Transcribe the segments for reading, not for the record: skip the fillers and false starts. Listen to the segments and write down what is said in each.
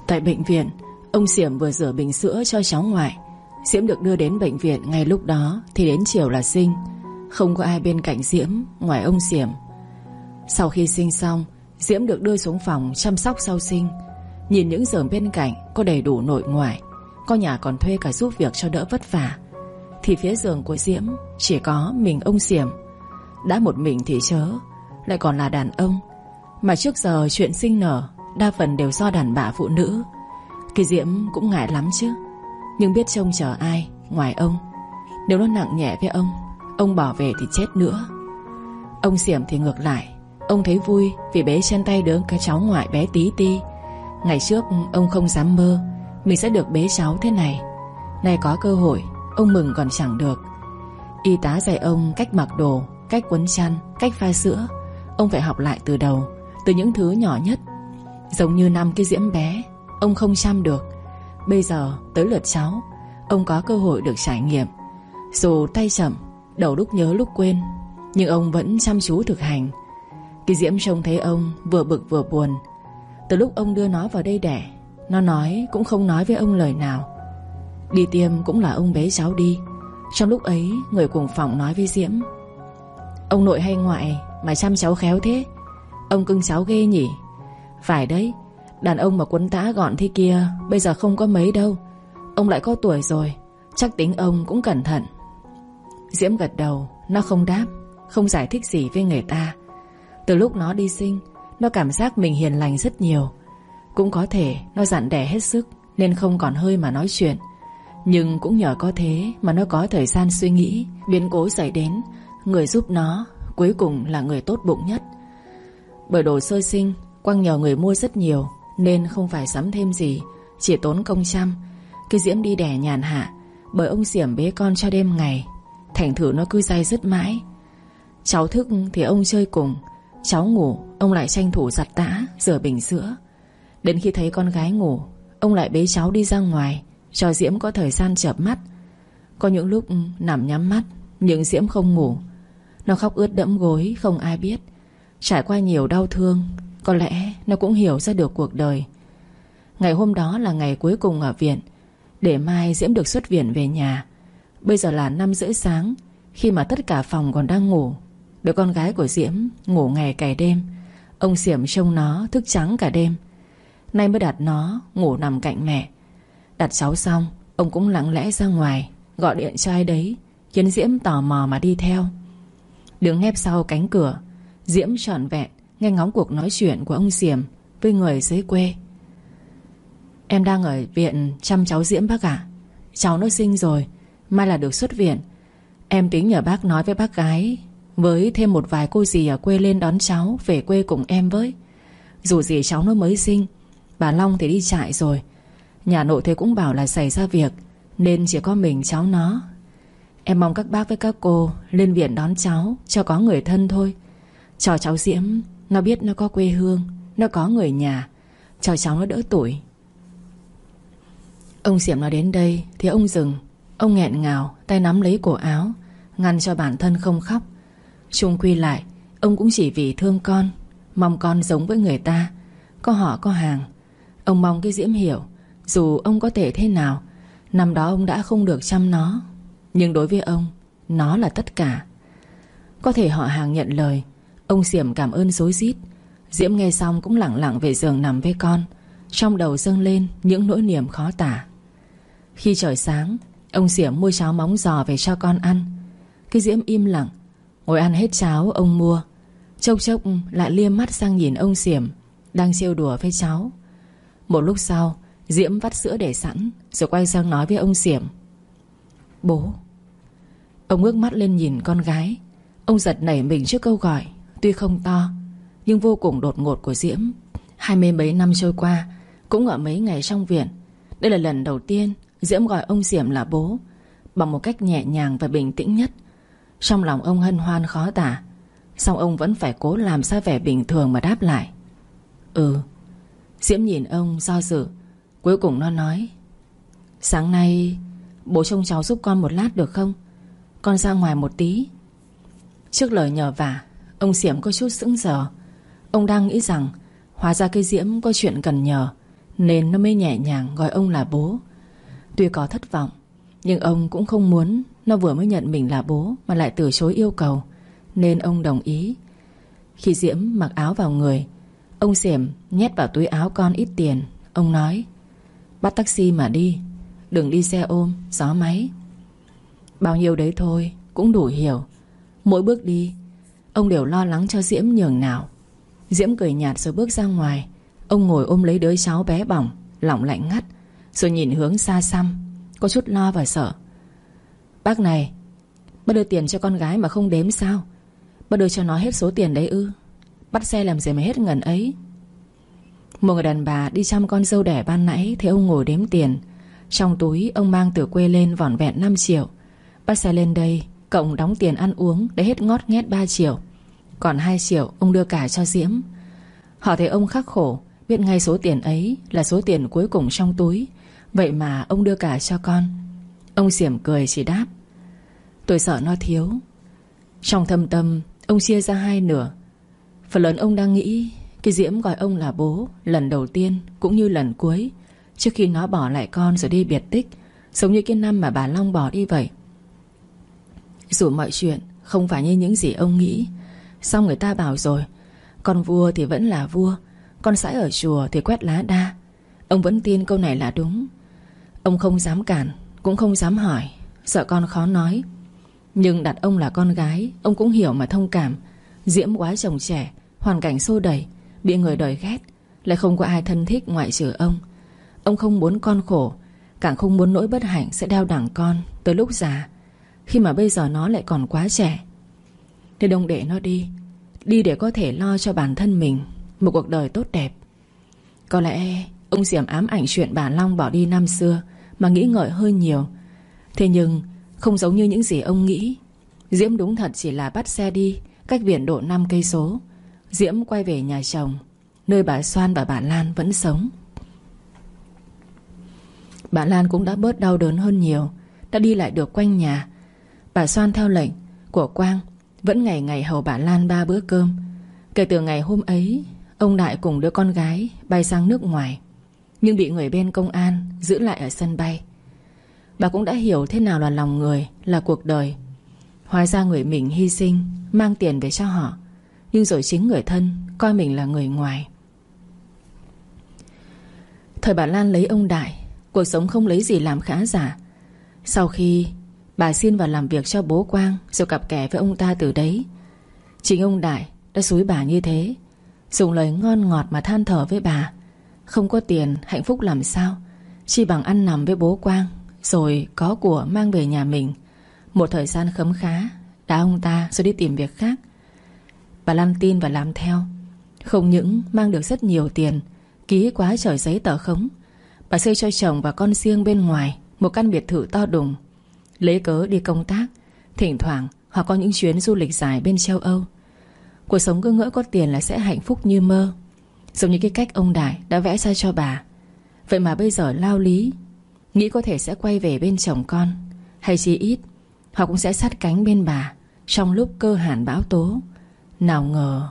Tại bệnh viện, ông Xiểm vừa rửa bình sữa cho cháu ngoại. Diễm được đưa đến bệnh viện ngay lúc đó thì đến chiều là sinh. Không có ai bên cạnh Diễm ngoài ông Xiểm. Sau khi sinh xong, Diễm được đưa xuống phòng chăm sóc sau sinh. Nhìn những giường bên cạnh có đầy đủ nội ngoại, có nhà còn thuê cả giúp việc cho đỡ vất vả, thì phía giường của Diễm chỉ có mình ông Xiểm. Đã một mình thì chớ, lại còn là đàn ông. Mà trước giờ chuyện sinh nở đa phần đều do đàn bà phụ nữ. Cái Diễm cũng ngại lắm chứ, nhưng biết trông chờ ai ngoài ông. Nếu nó nặng nhẹ với ông bỏ về thì chết nữa. Ông Xiểm thì ngược lại, ông thấy vui vì bế trên tay đứa cái cháu ngoại bé tí ti. Ngày trước ông không dám mơ mình sẽ được bế cháu thế này. Nay có cơ hội, ông mừng còn chẳng được. Y tá dạy ông cách mặc đồ, cách quấn chăn, cách pha sữa. Ông phải học lại từ đầu, từ những thứ nhỏ nhất. Giống như năm cái Diễm bé, ông không chăm được. Bây giờ tới lượt cháu, ông có cơ hội được trải nghiệm. Dù tay chậm, đầu lúc nhớ lúc quên, nhưng ông vẫn chăm chú thực hành. Cái Diễm trông thấy ông vừa bực vừa buồn. Từ lúc ông đưa nó vào đây đẻ, nó nói cũng không nói với ông lời nào. Đi tiêm cũng là ông bế cháu đi. Trong lúc ấy, người cùng phòng nói với Diễm: ông nội hay ngoại mà chăm cháu khéo thế, ông cưng cháu ghê nhỉ. Phải đấy, đàn ông mà quấn tã gọn thế kia bây giờ không có mấy đâu. Ông lại có tuổi rồi, chắc tính ông cũng cẩn thận. Diễm gật đầu. Nó không đáp, không giải thích gì với người ta. Từ lúc nó đi sinh, nó cảm giác mình hiền lành rất nhiều. Cũng có thể nó dặn đẻ hết sức nên không còn hơi mà nói chuyện. Nhưng cũng nhờ có thế mà nó có thời gian suy nghĩ. Biến cố xảy đến, người giúp nó cuối cùng là người tốt bụng nhất. Bởi đồ sơ sinh Quang nhờ người mua rất nhiều nên không phải sắm thêm gì, chỉ tốn công chăm. Cái Diễm đi đẻ nhàn hạ, bởi ông Xiểm bế con cho đêm ngày. Thành thử nó cứ day dứt mãi. Cháu thức thì ông chơi cùng, cháu ngủ ông lại tranh thủ giặt tã, rửa bình sữa. Đến khi thấy con gái ngủ, ông lại bế cháu đi ra ngoài, cho Diễm có thời gian chợp mắt. Có những lúc nằm nhắm mắt, nhưng Diễm không ngủ. Nó khóc ướt đẫm gối không ai biết. Trải qua nhiều đau thương, có lẽ nó cũng hiểu ra được cuộc đời. Ngày hôm đó là ngày cuối cùng ở viện, để mai Diễm được xuất viện về nhà. Bây giờ là 5:30 sáng, khi mà tất cả phòng còn đang ngủ. Đứa con gái của Diễm ngủ ngày cày đêm. Ông Xiểm trông nó thức trắng cả đêm. Nay mới đặt nó ngủ nằm cạnh mẹ. Đặt cháu xong, ông cũng lặng lẽ ra ngoài, gọi điện cho ai đấy, khiến Diễm tò mò mà đi theo. Đứng nép sau cánh cửa, Diễm trọn vẹn nghe ngóng cuộc nói chuyện của ông Xiểm với người dưới quê. Em đang ở viện chăm cháu Diễm bác ạ. Cháu nó sinh rồi, mai là được xuất viện. Em tính nhờ bác nói với bác gái, với thêm một vài cô dì ở quê lên đón cháu về quê cùng em với. Dù gì cháu nó mới sinh, bà Long thì đi trại rồi. Nhà nội thế cũng bảo là xảy ra việc, nên chỉ có mình cháu nó. Em mong các bác với các cô lên viện đón cháu, cho có người thân thôi. Cho cháu Diễm nó biết nó có quê hương, nó có người nhà, cho cháu nó đỡ tủi. Ông Xiểm nói đến đây thì ông dừng. Ông nghẹn ngào, tay nắm lấy cổ áo, ngăn cho bản thân không khóc. Chung quy lại, ông cũng chỉ vì thương con, mong con giống với người ta, có họ có hàng. Ông mong cái Diễm hiểu, dù ông có thể thế nào, năm đó ông đã không được chăm nó, nhưng đối với ông, nó là tất cả. Có thể họ hàng nhận lời. Ông Xiểm cảm ơn rối rít. Diễm nghe xong cũng lẳng lặng về giường nằm với con. Trong đầu dâng lên những nỗi niềm khó tả. Khi trời sáng, ông Xiểm mua cháo móng giò về cho con ăn. Cái Diễm im lặng ngồi ăn hết cháo ông mua. Chốc chốc lại liếc mắt sang nhìn ông Xiểm đang trêu đùa với cháu. Một lúc sau, Diễm vắt sữa để sẵn, rồi quay sang nói với ông Xiểm: Bố. Ông ngước mắt lên nhìn con gái. Ông giật nảy mình trước câu gọi tuy không to nhưng vô cùng đột ngột của Diễm. 20 mấy năm trôi qua, cũng ở mấy ngày trong viện, đây là lần đầu tiên Diễm gọi ông Xiểm là bố, bằng một cách nhẹ nhàng và bình tĩnh nhất. Trong lòng ông hân hoan khó tả, song ông vẫn phải cố làm ra vẻ bình thường mà đáp lại: Ừ. Diễm nhìn ông do dự. Cuối cùng nó nói: Sáng nay bố trông cháu giúp con một lát được không? Con ra ngoài một tí. Trước lời nhờ vả, ông Xiểm có chút sững sờ. Ông đang nghĩ rằng hóa ra cái Diễm có chuyện cần nhờ, nên nó mới nhẹ nhàng gọi ông là bố. Tuy có thất vọng, nhưng ông cũng không muốn nó vừa mới nhận mình là bố mà lại từ chối yêu cầu, nên ông đồng ý. Khi Diễm mặc áo vào người, ông Xiểm nhét vào túi áo con ít tiền. Ông nói: bắt taxi mà đi, đừng đi xe ôm, gió máy. Bao nhiêu đấy thôi cũng đủ hiểu. Mỗi bước đi, ông đều lo lắng cho Diễm nhường nào. Diễm cười nhạt rồi bước ra ngoài. Ông ngồi ôm lấy đứa cháu bé bỏng, lòng lạnh ngắt, rồi nhìn hướng xa xăm, có chút lo và sợ. Bác này, bác đưa tiền cho con gái mà không đếm sao? Bác đưa cho nó hết số tiền đấy ư? Bắt xe làm gì mà hết ngần ấy? Một người đàn bà đi chăm con dâu đẻ ban nãy thấy ông ngồi đếm tiền. Trong túi ông mang từ quê lên vỏn vẹn 5 triệu. Bắt xe lên đây, cộng đóng tiền ăn uống để hết ngót nghét 3 triệu. Còn 2 triệu ông đưa cả cho Diễm. Họ thấy ông khắc khổ, biết ngay số tiền ấy là số tiền cuối cùng trong túi, vậy mà ông đưa cả cho con. Ông Xiểm cười chỉ đáp: tôi sợ nó thiếu. Trong thâm tâm ông chia ra hai nửa. Phần lớn ông đang nghĩ cái Diễm gọi ông là bố lần đầu tiên cũng như lần cuối, trước khi nó bỏ lại con rồi đi biệt tích, giống như cái năm mà bà Long bỏ đi vậy. Dù mọi chuyện không phải như những gì ông nghĩ, song người ta bảo rồi, con vua thì vẫn là vua, con sãi ở chùa thì quét lá đa. Ông vẫn tin câu này là đúng. Ông không dám cản, cũng không dám hỏi, sợ con khó nói. Nhưng đặt ông là con gái, ông cũng hiểu mà thông cảm. Diễm quá chồng trẻ, hoàn cảnh xô đẩy, bị người đời ghét, lại không có ai thân thích ngoại trừ ông. Ông không muốn con khổ, càng không muốn nỗi bất hạnh sẽ đeo đẳng con tới lúc già, khi mà bây giờ nó lại còn quá trẻ. Nên ông để nó đi, đi để có thể lo cho bản thân mình một cuộc đời tốt đẹp. Có lẽ ông Diệm ám ảnh chuyện bà Long bỏ đi năm xưa mà nghĩ ngợi hơi nhiều. Thế nhưng không giống như những gì ông nghĩ. Diễm đúng thật chỉ là bắt xe đi cách viện độ 5 cây số. Diễm quay về nhà chồng, nơi bà Soan và bà Lan vẫn sống. Bà Lan cũng đã bớt đau đớn hơn nhiều, đã đi lại được quanh nhà. Bà Soan theo lệnh của Quang vẫn ngày ngày hầu bà Lan 3 bữa cơm. Kể từ ngày hôm ấy, ông Đại cùng đứa con gái bay sang nước ngoài, nhưng bị người bên công an giữ lại ở sân bay. Bà cũng đã hiểu thế nào là lòng người, là cuộc đời. Hóa ra người mình hy sinh, mang tiền về cho họ, nhưng rồi chính người thân coi mình là người ngoài. Thời bà Lan lấy ông Đại, cuộc sống không lấy gì làm khá giả. Sau khi bà xin vào làm việc cho bố Quang, rồi cặp kè với ông ta từ đấy. Chính ông Đại đã xúi bà như thế, dùng lời ngon ngọt mà than thở với bà. Không có tiền, hạnh phúc làm sao, chi bằng ăn nằm với bố Quang, rồi có của mang về nhà mình. Một thời gian khấm khá, đá ông ta rồi đi tìm việc khác. Bà Lan tin và làm theo. Không những mang được rất nhiều tiền, ký quá trời giấy tờ khống, bà xây cho chồng và con riêng bên ngoài một căn biệt thự to đùng. Lấy cớ đi công tác, thỉnh thoảng hoặc có những chuyến du lịch dài bên châu Âu. Cuộc sống cứ ngỡ có tiền là sẽ hạnh phúc như mơ, giống như cái cách ông Đại đã vẽ ra cho bà. Vậy mà bây giờ lao lý, nghĩ có thể sẽ quay về bên chồng con, hay chỉ ít họ cũng sẽ sát cánh bên bà trong lúc cơ hàn bão tố. Nào ngờ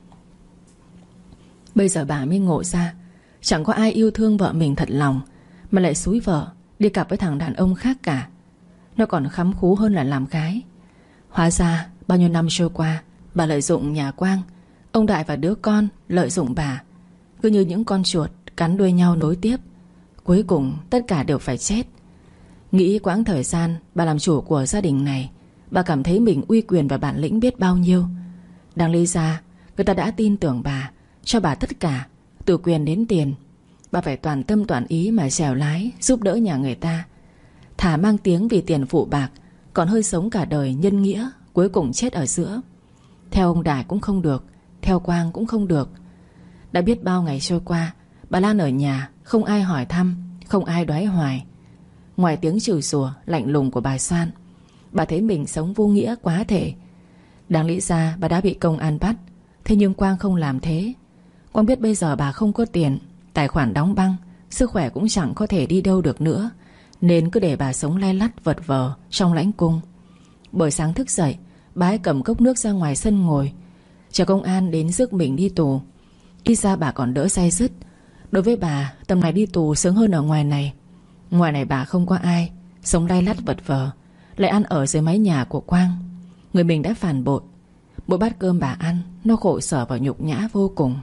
bây giờ bà mới ngộ ra, chẳng có ai yêu thương vợ mình thật lòng, mà lại xúi vợ đi cặp với thằng đàn ông khác cả. Nó còn khắm khú hơn là làm gái. Hóa ra bao nhiêu năm trôi qua, bà lợi dụng nhà Quang, ông Đại và đứa con lợi dụng bà, cứ như những con chuột cắn đuôi nhau nối tiếp. Cuối cùng tất cả đều phải chết. Nghĩ quãng thời gian bà làm chủ của gia đình này, bà cảm thấy mình uy quyền và bản lĩnh biết bao nhiêu. Đáng lý ra người ta đã tin tưởng bà, cho bà tất cả, từ quyền đến tiền. Bà phải toàn tâm toàn ý mà chèo lái, giúp đỡ nhà người ta. Thà mang tiếng vì tiền phụ bạc, còn hơi sống cả đời nhân nghĩa, cuối cùng chết ở giữa. Theo ông Đại cũng không được, theo Quang cũng không được. Đã biết bao ngày trôi qua, bà Lan ở nhà, không ai hỏi thăm, không ai đoái hoài. Ngoài tiếng chửi rủa lạnh lùng của bà Soan, bà thấy mình sống vô nghĩa quá thể. Đáng lý ra bà đã bị công an bắt, thế nhưng Quang không làm thế. Quang biết bây giờ bà không có tiền, tài khoản đóng băng, sức khỏe cũng chẳng có thể đi đâu được nữa, nên cứ để bà sống lay lắt vật vờ trong lãnh cung. Buổi sáng thức dậy, bà ấy cầm cốc nước ra ngoài sân ngồi, chờ công an đến rước mình đi tù. Ít ra bà còn đỡ day dứt. Đối với bà, tầm này đi tù sướng hơn ở ngoài này. Ngoài này bà không có ai, sống lay lắt vật vờ, lại ăn ở dưới mái nhà của Quang. Người mình đã phản bội. Mỗi bát cơm bà ăn, nó khổ sở và nhục nhã vô cùng.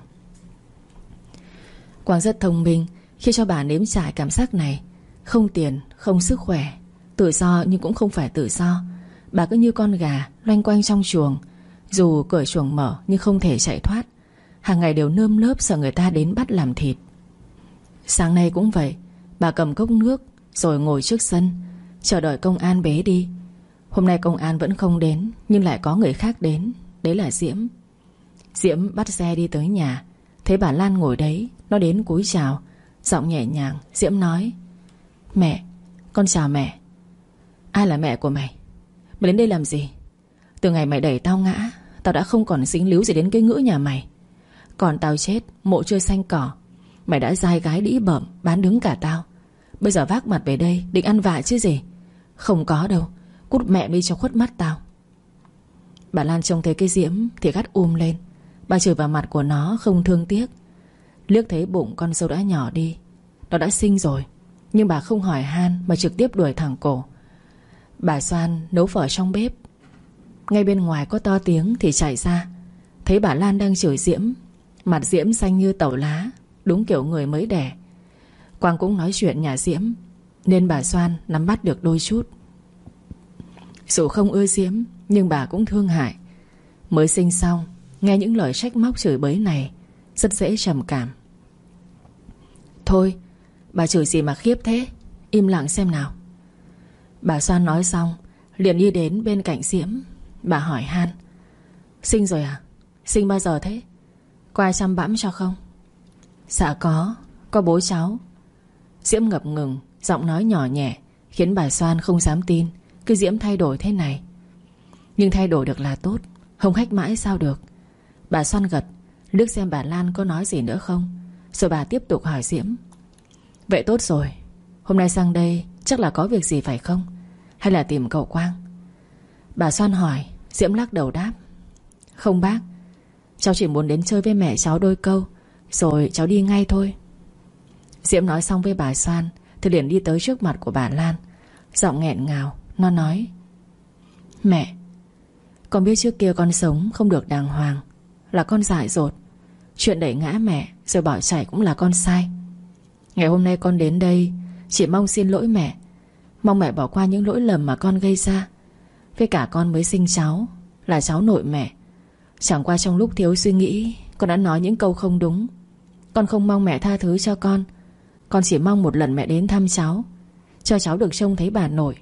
Quang rất thông minh khi cho bà nếm trải cảm giác này. Không tiền, không sức khỏe, tự do nhưng cũng không phải tự do. Bà cứ như con gà loanh quanh trong chuồng. Dù cửa chuồng mở nhưng không thể chạy thoát. Hàng ngày đều nơm nớp sợ người ta đến bắt làm thịt. Sáng nay cũng vậy. Bà cầm cốc nước rồi ngồi trước sân chờ đợi công an bế đi. Hôm nay công an vẫn không đến, nhưng lại có người khác đến. Đấy là Diễm. Diễm bắt xe đi tới nhà. Thấy bà Lan ngồi đấy, nó đến cúi chào. Giọng nhẹ nhàng, Diễm nói: Mẹ, con chào mẹ. Ai là mẹ của mày? Mày đến đây làm gì? Từ ngày mày đẩy tao ngã, tao đã không còn dính líu gì đến cái ngữ nhà mày. Còn tao chết, mộ chưa xanh cỏ, mày đã dai gái đĩ bợm bán đứng cả tao. Bây giờ vác mặt về đây định ăn vạ chứ gì? Không có đâu, cút mẹ đi cho khuất mắt tao. Bà Lan trông thấy cái Diễm thì gắt lên. Bà chửi vào mặt của nó không thương tiếc. Liếc thấy bụng con dâu đã nhỏ đi. Nó đã sinh rồi, nhưng bà không hỏi han mà trực tiếp đuổi thẳng cổ. Bà Soan nấu phở trong bếp. Ngay bên ngoài có to tiếng thì chạy ra, thấy bà Lan đang chửi Diễm. Mặt Diễm xanh như tàu lá, đúng kiểu người mới đẻ. Quang cũng nói chuyện nhà Diễm, nên bà Soan nắm bắt được đôi chút. Dù không ưa Diễm, nhưng bà cũng thương hại. Mới sinh xong, nghe những lời trách móc chửi bới này rất dễ trầm cảm. Thôi, bà chửi gì mà khiếp thế? Im lặng xem nào. Bà Soan nói xong liền đi đến bên cạnh Diễm. Bà hỏi han: Sinh rồi à? Sinh bao giờ thế? Có ai chăm bẵm cho không? Dạ có bố cháu. Diễm ngập ngừng, giọng nói nhỏ nhẹ, khiến bà Soan không dám tin cái Diễm thay đổi thế này. Nhưng thay đổi được là tốt, hông hách mãi sao được. Bà Soan gật, liếc xem bà Lan có nói gì nữa không, rồi bà tiếp tục hỏi Diễm: Vậy tốt rồi, hôm nay sang đây chắc là có việc gì phải không? Hay là tìm cậu Quang? Bà Soan hỏi. Diễm lắc đầu đáp: Không bác, cháu chỉ muốn đến chơi với mẹ cháu đôi câu, rồi cháu đi ngay thôi. Diễm nói xong với bà Soan thì liền đi tới trước mặt của bà Lan. Giọng nghẹn ngào, nó nói: Mẹ, con biết trước kia con sống không được đàng hoàng, là con dại dột. Chuyện đẩy ngã mẹ rồi bỏ chạy cũng là con sai. Ngày hôm nay con đến đây chỉ mong xin lỗi mẹ, mong mẹ bỏ qua những lỗi lầm mà con gây ra. Với cả con mới sinh cháu, là cháu nội mẹ. Chẳng qua trong lúc thiếu suy nghĩ, con đã nói những câu không đúng. Con không mong mẹ tha thứ cho con. Con chỉ mong một lần mẹ đến thăm cháu, cho cháu được trông thấy bà nội.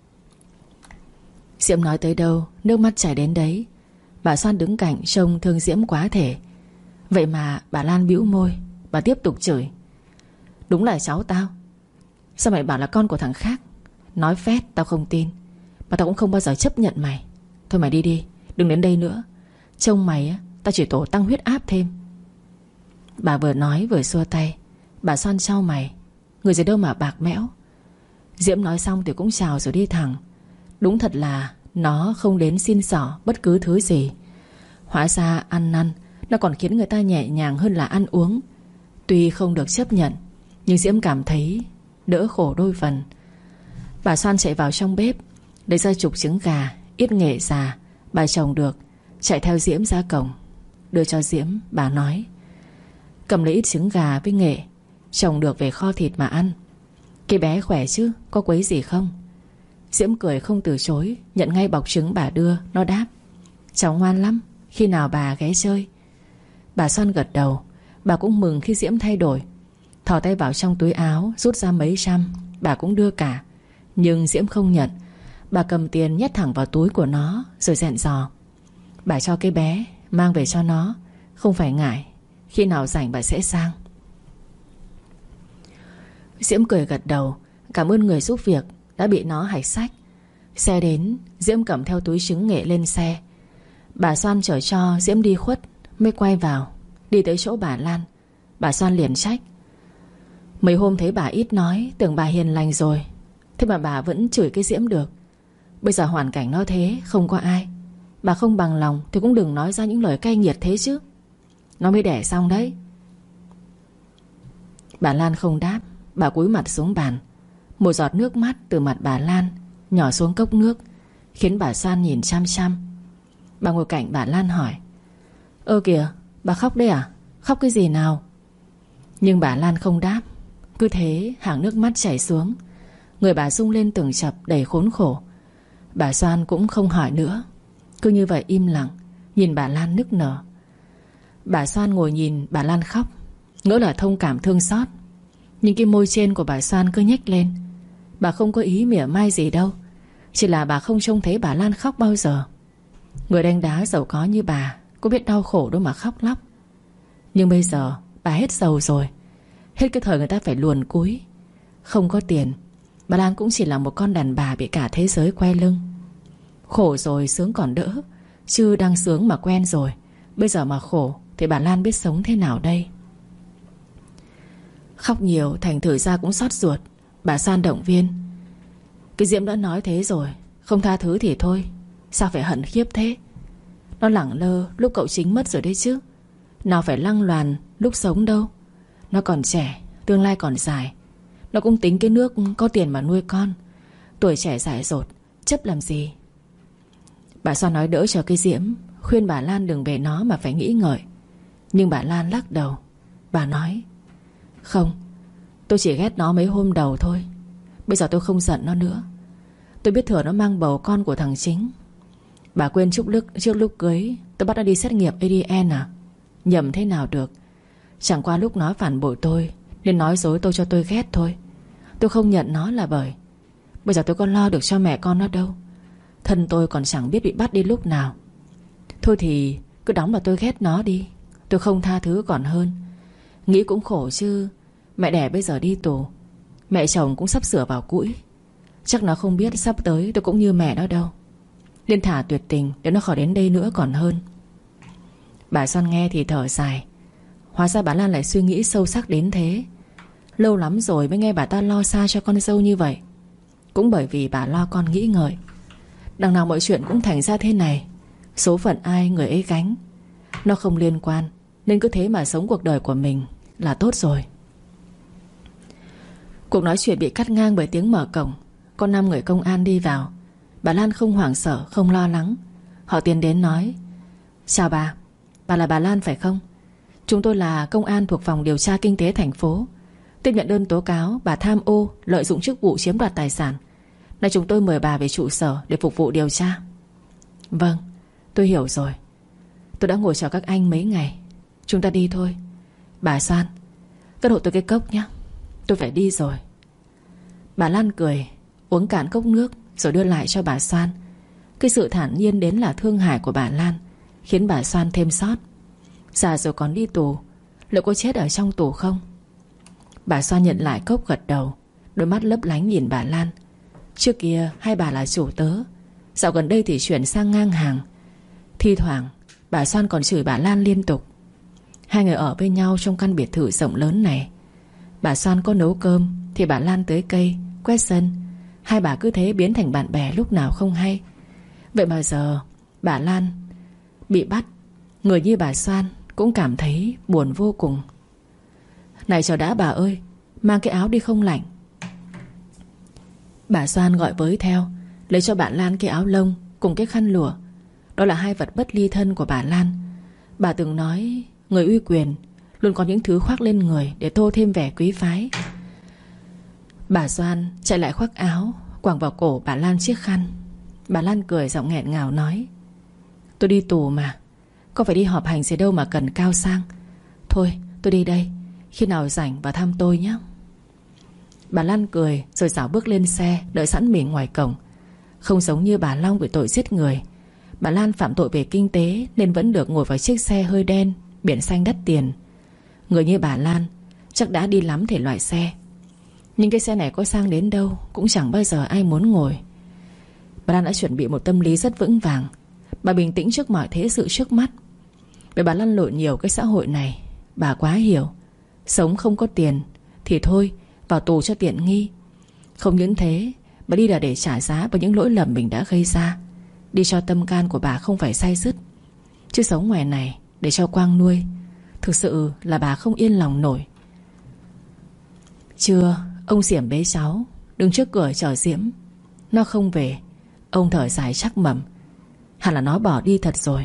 Diễm nói tới đâu nước mắt chảy đến đấy. Bà Soan đứng cạnh trông thương Diễm quá thể. Vậy mà bà Lan bĩu môi, bà tiếp tục chửi: Đúng là cháu tao, sao mày bảo là con của thằng khác? Nói phét tao không tin, mà tao cũng không bao giờ chấp nhận mày. Thôi mày đi đi, đừng đến đây nữa. Trông mày á, tao chỉ tổ tăng huyết áp thêm. Bà vừa nói vừa xua tay. Bà Soan chau mày: Người gì đâu mà bạc mẽo. Diễm nói xong thì cũng chào rồi đi thẳng. Đúng thật là nó không đến xin xỏ bất cứ thứ gì. Hóa ra ăn năn nó còn khiến người ta nhẹ nhàng hơn là ăn uống. Tuy không được chấp nhận, nhưng Diễm cảm thấy đỡ khổ đôi phần. Bà Soan chạy vào trong bếp, lấy ra chục trứng gà, ít nghệ già bà trồng được, chạy theo Diễm ra cổng. Đưa cho Diễm, bà nói: Cầm lấy ít trứng gà với nghệ trồng được về kho thịt mà ăn. Cái bé khỏe chứ, có quấy gì không? Diễm cười không từ chối, nhận ngay bọc trứng bà đưa. Nó đáp: Cháu ngoan lắm, khi nào bà ghé chơi? Bà Soan gật đầu. Bà cũng mừng khi Diễm thay đổi. Thò tay vào trong túi áo, rút ra mấy trăm, bà cũng đưa cả. Nhưng Diễm không nhận. Bà cầm tiền nhét thẳng vào túi của nó, rồi dặn dò: Bà cho cái bé, mang về cho nó, không phải ngại, khi nào rảnh bà sẽ sang. Diễm cười gật đầu, cảm ơn người giúp việc đã bị nó hạch sách. Xe đến, Diễm cầm theo túi trứng nghệ lên xe. Bà Soan chở cho Diễm đi khuất, mới quay vào. Đi tới chỗ bà Lan, bà Soan liền trách: Mấy hôm thấy bà ít nói, tưởng bà hiền lành rồi, thế mà bà vẫn chửi cái Diễm được. Bây giờ hoàn cảnh nó thế, không có ai. Bà không bằng lòng thì cũng đừng nói ra những lời cay nghiệt thế chứ. Nó mới đẻ xong đấy. Bà Lan không đáp. Bà cúi mặt xuống bàn. Một giọt nước mắt từ mặt bà Lan nhỏ xuống cốc nước, khiến bà Soan nhìn chăm chăm. Bà ngồi cạnh bà Lan hỏi: Ơ kìa, bà khóc đấy à? Khóc cái gì nào? Nhưng bà Lan không đáp. Cứ thế hàng nước mắt chảy xuống. Người bà rung lên từng chập đầy khốn khổ. Bà Soan cũng không hỏi nữa, cứ như vậy im lặng nhìn bà Lan nức nở. Bà Soan ngồi nhìn bà Lan khóc, ngỡ là thông cảm thương xót. Nhưng cái môi trên của bà Soan cứ nhếch lên. Bà không có ý mỉa mai gì đâu, chỉ là bà không trông thấy bà Lan khóc bao giờ. Người đánh đá giàu có như bà có biết đau khổ đâu mà khóc lóc. Nhưng bây giờ bà hết giàu rồi, hết cái thời người ta phải luồn cúi. Không có tiền, bà Lan cũng chỉ là một con đàn bà bị cả thế giới quay lưng. Khổ rồi sướng còn đỡ, chứ đang sướng mà quen rồi, bây giờ mà khổ thì bà Lan biết sống thế nào đây. Khóc nhiều thành thử ra cũng xót ruột. Bà Soan động viên: Cái Diễm đã nói thế rồi, không tha thứ thì thôi, sao phải hận khiếp thế? Nó lẳng lơ lúc cậu Chính mất rồi đấy chứ, nào phải lăng loàn lúc sống đâu. Nó còn trẻ, tương lai còn dài. Nó cũng tính cái nước có tiền mà nuôi con. Tuổi trẻ dại dột, chấp làm gì? Bà Soan nói đỡ cho cái Diễm, khuyên bà Lan đừng về nó mà phải nghĩ ngợi. Nhưng bà Lan lắc đầu. Bà nói: Không, tôi chỉ ghét nó mấy hôm đầu thôi. Bây giờ tôi không giận nó nữa. Tôi biết thừa nó mang bầu con của thằng Chính. Bà quên trước lúc cưới tôi bắt nó đi xét nghiệm ADN à? Nhầm thế nào được. Chẳng qua lúc nó phản bội tôi nên nói dối tôi cho tôi ghét thôi. Tôi không nhận nó là bởi bây giờ tôi có lo được cho mẹ con nó đâu. Thân tôi còn chẳng biết bị bắt đi lúc nào. Thôi thì cứ đóng là tôi ghét nó đi. Tôi không tha thứ còn hơn. Nghĩ cũng khổ chứ. Mẹ đẻ bây giờ đi tù, mẹ chồng cũng sắp sửa vào cũi. Chắc nó không biết sắp tới tôi cũng như mẹ nó đâu, nên thả tuyệt tình để nó khỏi đến đây nữa còn hơn. Bà Soan nghe thì thở dài. Hóa ra bà Lan lại suy nghĩ sâu sắc đến thế. Lâu lắm rồi mới nghe bà ta lo xa cho con dâu như vậy. Cũng bởi vì bà lo con nghĩ ngợi. Đằng nào mọi chuyện cũng thành ra thế này, số phận ai người ấy gánh. Nó không liên quan, nên cứ thế mà sống cuộc đời của mình là tốt rồi. Cuộc nói chuyện bị cắt ngang bởi tiếng mở cổng. Có 5 người công an đi vào. Bà Lan không hoảng sợ, không lo lắng. Họ tiến đến nói: Chào bà là bà Lan phải không? Chúng tôi là công an thuộc phòng điều tra kinh tế thành phố, tiếp nhận đơn tố cáo bà tham ô, lợi dụng chức vụ chiếm đoạt tài sản. Nay chúng tôi mời bà về trụ sở để phục vụ điều tra. Vâng, tôi hiểu rồi. Tôi đã ngồi chờ các anh mấy ngày. Chúng ta đi thôi. Bà Soan, cất hộ tôi cái cốc nhé, tôi phải đi rồi. Bà Lan cười, uống cạn cốc nước rồi đưa lại cho bà Soan. Cái sự thản nhiên đến là thương hại của bà Lan khiến bà Soan thêm xót. Già rồi còn đi tù, liệu có chết ở trong tù không? Bà Soan nhận lại cốc gật đầu, đôi mắt lấp lánh nhìn bà Lan. Trước kia hai bà là chủ tớ, dạo gần đây thì chuyển sang ngang hàng. Thi thoảng bà Soan còn chửi bà Lan liên tục. Hai người ở với nhau trong căn biệt thự rộng lớn này. Bà Soan có nấu cơm thì bà Lan tưới cây, quét sân. Hai bà cứ thế biến thành bạn bè lúc nào không hay. Vậy mà giờ bà Lan bị bắt, người như bà Soan cũng cảm thấy buồn vô cùng. Này cho đã bà ơi, mang cái áo đi không lạnh. Bà Soan gọi với theo, lấy cho bà Lan cái áo lông cùng cái khăn lụa. Đó là hai vật bất ly thân của bà Lan. Bà từng nói người uy quyền luôn có những thứ khoác lên người để tô thêm vẻ quý phái. Bà Soan chạy lại khoác áo, quàng vào cổ bà Lan chiếc khăn. Bà Lan cười giọng nghẹn ngào nói: Tôi đi tù mà, có phải đi họp hành gì đâu mà cần cao sang. Thôi tôi đi đây, khi nào rảnh vào thăm tôi nhé. Bà Lan cười rồi rảo bước lên xe, đợi sẵn mình ngoài cổng. Không giống như bà Long bị tội giết người, bà Lan phạm tội về kinh tế nên vẫn được ngồi vào chiếc xe hơi đen, biển xanh đắt tiền. Người như bà Lan chắc đã đi lắm thể loại xe, nhưng cái xe này có sang đến đâu cũng chẳng bao giờ ai muốn ngồi. Bà Lan đã chuẩn bị một tâm lý rất vững vàng. Bà bình tĩnh trước mọi thế sự trước mắt. Bởi bà lăn lộn nhiều cái xã hội này, bà quá hiểu. Sống không có tiền thì thôi, vào tù cho tiện nghi. Không những thế, bà đi là để trả giá với những lỗi lầm mình đã gây ra, đi cho tâm can của bà không phải say sứt. Chứ sống ngoài này để cho Quang nuôi, thực sự là bà không yên lòng nổi. Trưa ông Xiểm bế cháu đứng trước cửa chờ Diễm. Nó không về. Ông thở dài chắc mẩm hẳn là nó bỏ đi thật rồi.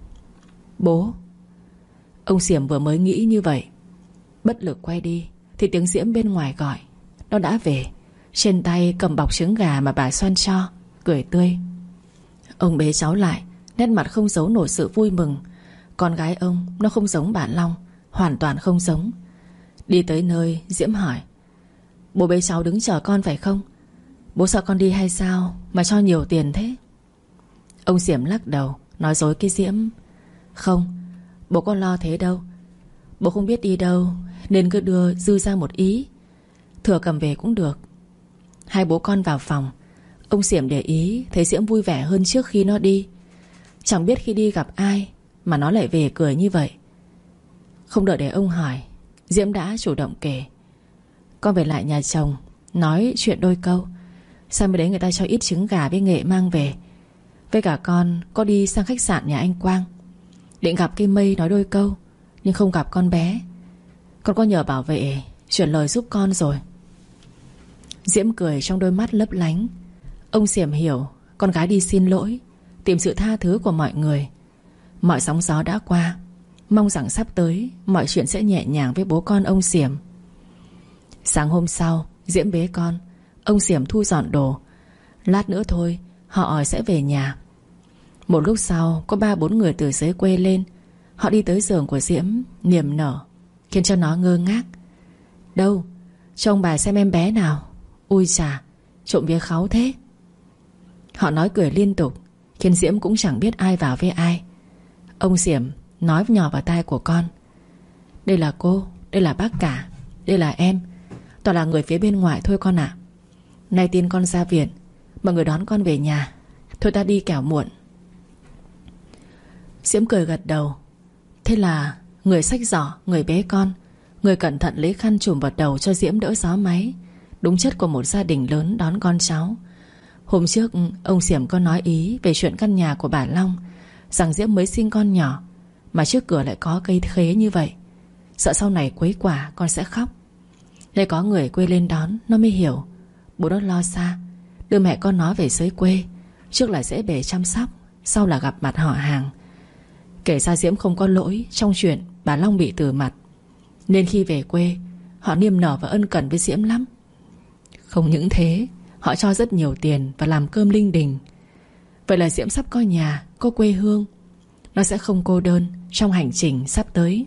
Bố. Ông Xiểm vừa mới nghĩ như vậy, bất lực quay đi thì tiếng Diễm bên ngoài gọi. Nó đã về, trên tay cầm bọc trứng gà mà bà Xoan cho, cười tươi. Ông bế cháu lại, nét mặt không giấu nổi sự vui mừng. Con gái ông nó không giống bạn Long, hoàn toàn không giống. Đi tới nơi, Diễm hỏi: Bố bế cháu đứng chờ con phải không? Bố sợ con đi hay sao mà cho nhiều tiền thế? Ông Xiểm lắc đầu, nói dối cái Diễm: Không, bố có lo thế đâu. Bố không biết đi đâu nên cứ đưa dư ra một ý, thừa cầm về cũng được. Hai bố con vào phòng. Ông Xiểm để ý thấy Diễm vui vẻ hơn trước khi nó đi. Chẳng biết khi đi gặp ai mà nó lại về cười như vậy. Không đợi để ông hỏi, Diễm đã chủ động kể: Con về lại nhà chồng nói chuyện đôi câu, sang bên đấy người ta cho ít trứng gà với nghệ mang về. Với cả con có đi sang khách sạn nhà anh Quang, định gặp cái Mây nói đôi câu, nhưng không gặp con bé. Con có nhờ bảo vệ chuyển lời giúp con rồi. Diễm cười trong đôi mắt lấp lánh. Ông Xiểm hiểu con gái đi xin lỗi, tìm sự tha thứ của mọi người. Mọi sóng gió đã qua, mong rằng sắp tới mọi chuyện sẽ nhẹ nhàng với bố con ông Xiểm. Sáng hôm sau, Diễm bế con, ông Xiểm thu dọn đồ. Lát nữa thôi họ sẽ về nhà. Một lúc sau có 3-4 người từ dưới quê lên. Họ đi tới giường của Diễm, niềm nở, khiến cho nó ngơ ngác. Đâu, cho ông bà xem em bé nào. Ui chà, trộm vía kháu thế. Họ nói cười liên tục, khiến Diễm cũng chẳng biết ai vào với ai. Ông Xiểm nói nhỏ vào tai của con: Đây là cô, đây là bác cả, đây là em. Toàn là người phía bên ngoài thôi con ạ. Nay tin con ra viện, mọi người đón con về nhà. Thôi ta đi kẻo muộn. Diễm cười gật đầu. Thế là người xách giỏ, người bế con, người cẩn thận lấy khăn trùm vào đầu cho Diễm đỡ gió máy. Đúng chất của một gia đình lớn đón con cháu. Hôm trước ông Xiểm có nói ý về chuyện căn nhà của bà Long, rằng Diễm mới sinh con nhỏ mà trước cửa lại có cây khế như vậy, sợ sau này quấy quả con sẽ khóc. Đây có người quê lên đón, nó mới hiểu. Bố nó lo xa, đưa mẹ con nó về dưới quê, trước là dễ bề chăm sóc, sau là gặp mặt họ hàng. Kể ra Diễm không có lỗi trong chuyện bà Long bị từ mặt, nên khi về quê họ niềm nở và ân cần với Diễm lắm. Không những thế, họ cho rất nhiều tiền và làm cơm linh đình. Vậy là Diễm sắp có nhà, có quê hương. Nó sẽ không cô đơn trong hành trình sắp tới.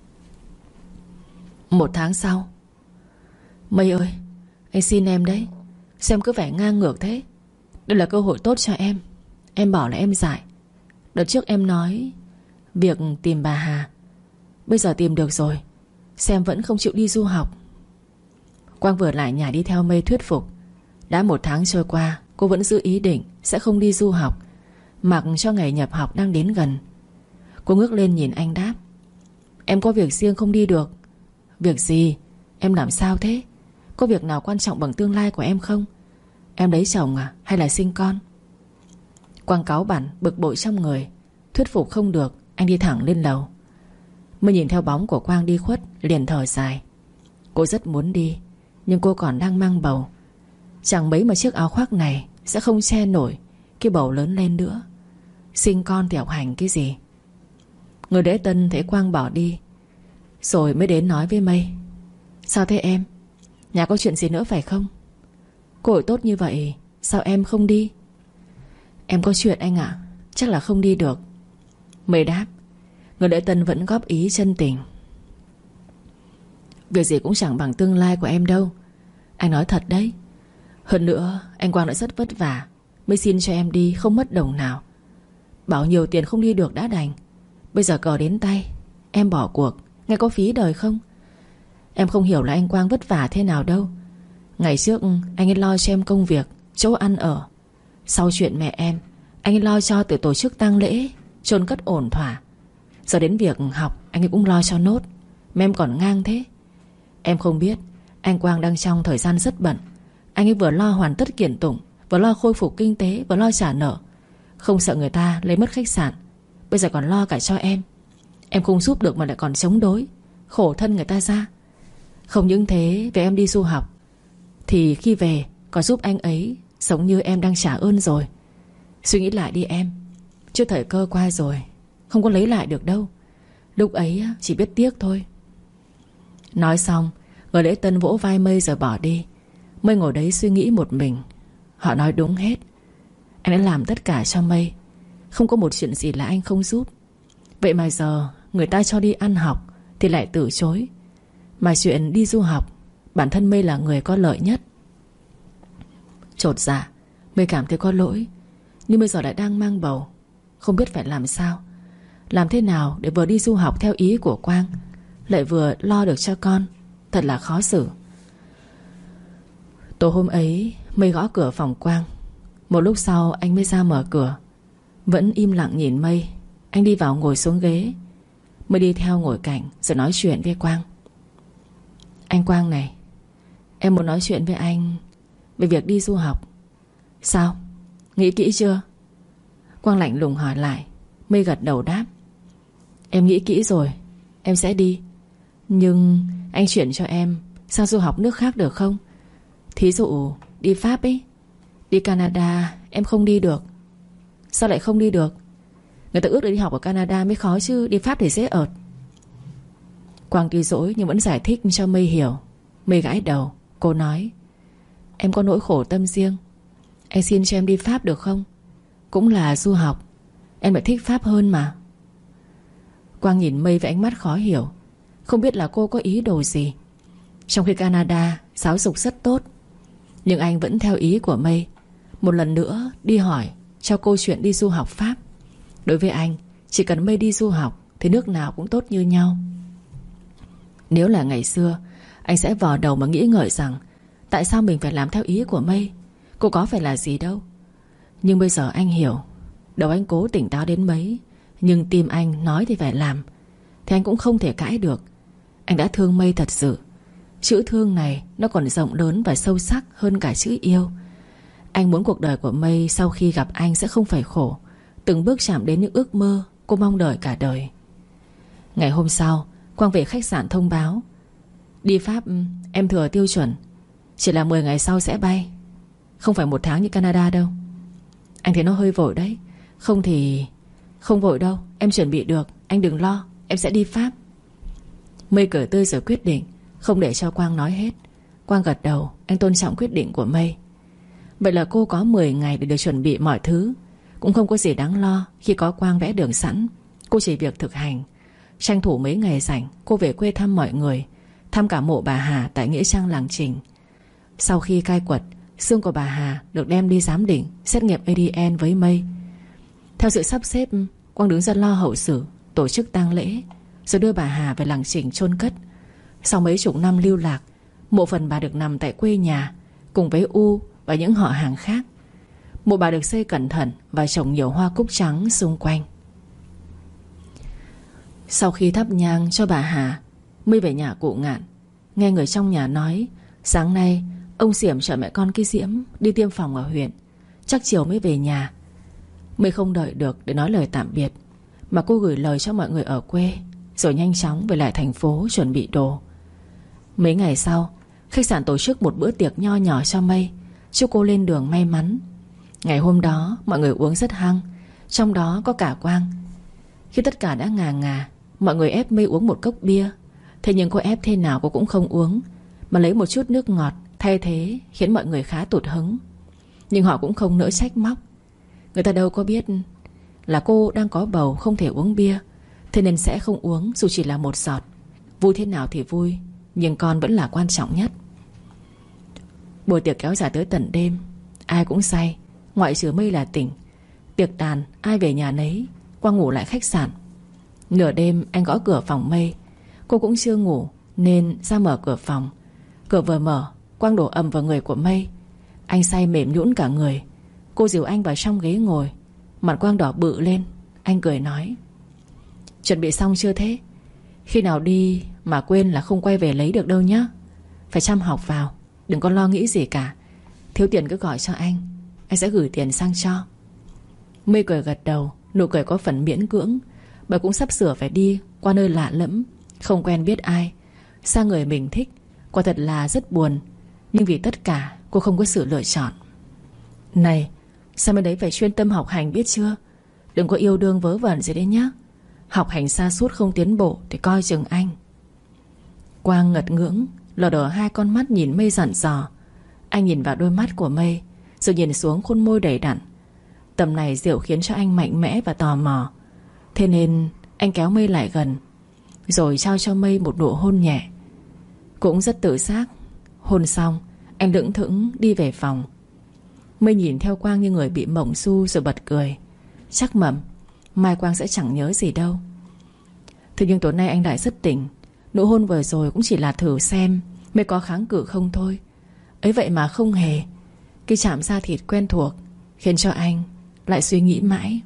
1 tháng sau. Mây ơi, anh xin em đấy. Xem cứ vẻ ngang ngược thế. Đây là cơ hội tốt cho em. Em bảo là em dại. Đợt trước em nói việc tìm bà Hà, bây giờ tìm được rồi. Xem vẫn không chịu đi du học. Quang vừa lại nhà đi theo Mây thuyết phục. Đã 1 tháng trôi qua, cô vẫn giữ ý định sẽ không đi du học, mặc cho ngày nhập học đang đến gần. Cô ngước lên nhìn anh đáp: Em có việc riêng không đi được. Việc gì? Em làm sao thế? Có việc nào quan trọng bằng tương lai của em không? Em lấy chồng à hay là sinh con? Quang cáu bẳn bực bội trong người. Thuyết phục không được, anh đi thẳng lên lầu. Mới nhìn theo bóng của Quang đi khuất, liền thở dài. Cô rất muốn đi, nhưng cô còn đang mang bầu. Chẳng mấy mà chiếc áo khoác này sẽ không che nổi cái bầu lớn lên nữa. Sinh con thì học hành cái gì. Người đễ tân thấy Quang bỏ đi, rồi mới đến nói với Mây: Sao thế em? Nhà có chuyện gì nữa phải không? Cô hội tốt như vậy, sao em không đi? Em có chuyện anh ạ, chắc là không đi được. Mây đáp. Người đễ tân vẫn góp ý chân tình: Việc gì cũng chẳng bằng tương lai của em đâu. Anh nói thật đấy. Hơn nữa anh Quang đã rất vất vả mới xin cho em đi, không mất đồng nào. Bảo nhiều tiền không đi được đã đành, bây giờ cờ đến tay em bỏ cuộc, nghe có phí đời không? Em không hiểu là anh Quang vất vả thế nào đâu. Ngày trước anh ấy lo cho em công việc, chỗ ăn ở. Sau chuyện mẹ em, anh ấy lo cho từ tổ chức tang lễ, chôn cất ổn thỏa. Giờ đến việc học anh ấy cũng lo cho nốt. Mà em còn ngang thế. Em không biết anh Quang đang trong thời gian rất bận. Anh ấy vừa lo hoàn tất kiện tụng, vừa lo khôi phục kinh tế, vừa lo trả nợ. Không sợ người ta lấy mất khách sạn, bây giờ còn lo cả cho em. Em không giúp được mà lại còn chống đối, khổ thân người ta ra. Không những thế, về em đi du học thì khi về còn giúp anh ấy giống như em đang trả ơn rồi. Suy nghĩ lại đi em. Chứ thời cơ qua rồi, không có lấy lại được đâu. Lúc ấy chỉ biết tiếc thôi. Nói xong, Người lễ tân vỗ vai Mây rồi bỏ đi. Mây ngồi đấy suy nghĩ một mình. Họ nói đúng hết. Anh đã làm tất cả cho Mây. Không có một chuyện gì là anh không giúp. Vậy mà giờ người ta cho đi ăn học thì lại từ chối. Mà chuyện đi du học, bản thân Mây là người có lợi nhất. Chột dạ, Mây cảm thấy có lỗi. Nhưng bây giờ lại đang mang bầu, không biết phải làm sao. Làm thế nào để vừa đi du học theo ý của Quang, lại vừa lo được cho con. Thật là khó xử. Tối hôm ấy, Mây gõ cửa phòng Quang. Một lúc sau anh mới ra mở cửa. Vẫn im lặng nhìn Mây. Anh đi vào ngồi xuống ghế. Mây đi theo ngồi cạnh rồi nói chuyện với Quang. Anh Quang này, em muốn nói chuyện với anh về việc đi du học. Sao? Nghĩ kỹ chưa? Quang lạnh lùng hỏi lại. Mây gật đầu đáp. Em nghĩ kỹ rồi, em sẽ đi. Nhưng anh chuyển cho em sang du học nước khác được không? Thí dụ đi Pháp ấy. Đi Canada em không đi được. Sao lại không đi được? Người ta ước được đi học ở Canada mới khó chứ. Đi Pháp thì dễ ợt. Quang tuy dỗi nhưng vẫn giải thích cho Mây hiểu. Mây gãi đầu. Cô nói, em có nỗi khổ tâm riêng. Anh xin cho em đi Pháp được không? Cũng là du học, em lại thích Pháp hơn mà. Quang nhìn Mây với ánh mắt khó hiểu. Không biết là cô có ý đồ gì. Trong khi Canada giáo dục rất tốt, nhưng anh vẫn theo ý của Mây. Một lần nữa đi hỏi cho câu chuyện đi du học Pháp. Đối với anh, chỉ cần Mây đi du học thì nước nào cũng tốt như nhau. Nếu là ngày xưa, anh sẽ vò đầu mà nghĩ ngợi rằng tại sao mình phải làm theo ý của Mây. Cô có phải là gì đâu. Nhưng bây giờ anh hiểu. Đầu anh cố tỉnh táo đến mấy, nhưng tim anh nói thì phải làm, thì anh cũng không thể cãi được. Anh đã thương Mây thật sự. Chữ thương này nó còn rộng lớn và sâu sắc hơn cả chữ yêu. Anh muốn cuộc đời của Mây sau khi gặp anh sẽ không phải khổ, từng bước chạm đến những ước mơ cô mong đợi cả đời. Ngày hôm sau, Quang về khách sạn thông báo, đi Pháp em thừa tiêu chuẩn, chỉ là 10 ngày sau sẽ bay, không phải 1 tháng như Canada đâu. Anh thấy nó hơi vội đấy. Không thì không vội đâu, em chuẩn bị được, anh đừng lo, em sẽ đi Pháp. Mây cười tươi rồi quyết định, không để cho Quang nói hết. Quang gật đầu, anh tôn trọng quyết định của Mây. Vậy là cô có 10 ngày để được chuẩn bị mọi thứ. Cũng không có gì đáng lo khi có Quang vẽ đường sẵn. Cô chỉ việc thực hành. Tranh thủ mấy ngày rảnh, cô về quê thăm mọi người, thăm cả mộ bà Hà tại nghĩa trang làng Trình. Sau khi khai quật, xương của bà Hà được đem đi giám định, xét nghiệm ADN với Mây. Theo sự sắp xếp, Quang đứng ra lo hậu sự, tổ chức tang lễ, rồi đưa bà Hà về làng Trình chôn cất. Sau mấy chục năm lưu lạc, mộ phần bà được nằm tại quê nhà cùng với U và những họ hàng khác. Mộ bà được xây cẩn thận và trồng nhiều hoa cúc trắng xung quanh. Sau khi thắp nhang cho bà Hà, Mây về nhà cụ Ngạn. Nghe người trong nhà nói sáng nay ông Xiểm chở mẹ con cái Diễm đi tiêm phòng ở huyện, chắc chiều mới về nhà. Mây không đợi được để nói lời tạm biệt, mà cô gửi lời cho mọi người ở quê, rồi nhanh chóng về lại thành phố chuẩn bị đồ. Mấy ngày sau, khách sạn tổ chức một bữa tiệc nho nhỏ cho Mây, chúc cô lên đường may mắn. Ngày hôm đó mọi người uống rất hăng, trong đó có cả Quang. Khi tất cả đã ngà ngà, mọi người ép Mây uống một cốc bia. Thế nhưng cô ép thế nào cô cũng không uống, mà lấy một chút nước ngọt thay thế, khiến mọi người khá tụt hứng. Nhưng họ cũng không nỡ trách móc. Người ta đâu có biết là cô đang có bầu không thể uống bia, thế nên sẽ không uống dù chỉ là một giọt. Vui thế nào thì vui, nhưng con vẫn là quan trọng nhất. Buổi tiệc kéo dài tới tận đêm. Ai cũng say, ngoại trừ Mây là tỉnh. Tiệc tàn, ai về nhà nấy. Quang ngủ lại khách sạn. Nửa đêm anh gõ cửa phòng Mây. Cô cũng chưa ngủ nên ra mở cửa phòng. Cửa vừa mở, Quang đổ ầm vào người của Mây. Anh say mềm nhũn cả người. Cô dìu anh vào trong ghế ngồi. Mặt Quang đỏ bự lên. Anh cười nói, chuẩn bị xong chưa thế? Khi nào đi mà quên là không quay về lấy được đâu nhá. Phải chăm học vào, đừng có lo nghĩ gì cả. Thiếu tiền cứ gọi cho anh sẽ gửi tiền sang cho. Mây cười gật đầu, nụ cười có phần miễn cưỡng. Bà cũng sắp sửa phải đi qua nơi lạ lẫm, không quen biết ai, xa người mình thích, Quả thật là rất buồn, nhưng vì tất cả cô không có sự lựa chọn. Này, sao bên đấy phải chuyên tâm học hành biết chưa? Đừng có yêu đương vớ vẩn gì đấy nhá. Học hành sa sút không tiến bộ thì coi chừng anh. Quang ngật ngưỡng, lờ đờ hai con mắt nhìn Mây dặn dò. Anh nhìn vào đôi mắt của Mây, rồi nhìn xuống khuôn môi đầy đặn. Tầm này rượu khiến cho anh mạnh mẽ và tò mò. Thế nên anh kéo Mây lại gần, rồi trao cho Mây một nụ hôn nhẹ. Cũng rất tự giác. Hôn xong, anh lững thững đi về phòng. Mây nhìn theo Quang như người bị mộng du rồi bật cười. Chắc mẩm mai Quang sẽ chẳng nhớ gì đâu. Thế nhưng tối nay anh lại rất tỉnh. Nụ hôn vừa rồi cũng chỉ là thử xem Mây có kháng cự không thôi. Ấy vậy mà không hề. Cái chạm da thịt quen thuộc khiến cho anh lại suy nghĩ mãi.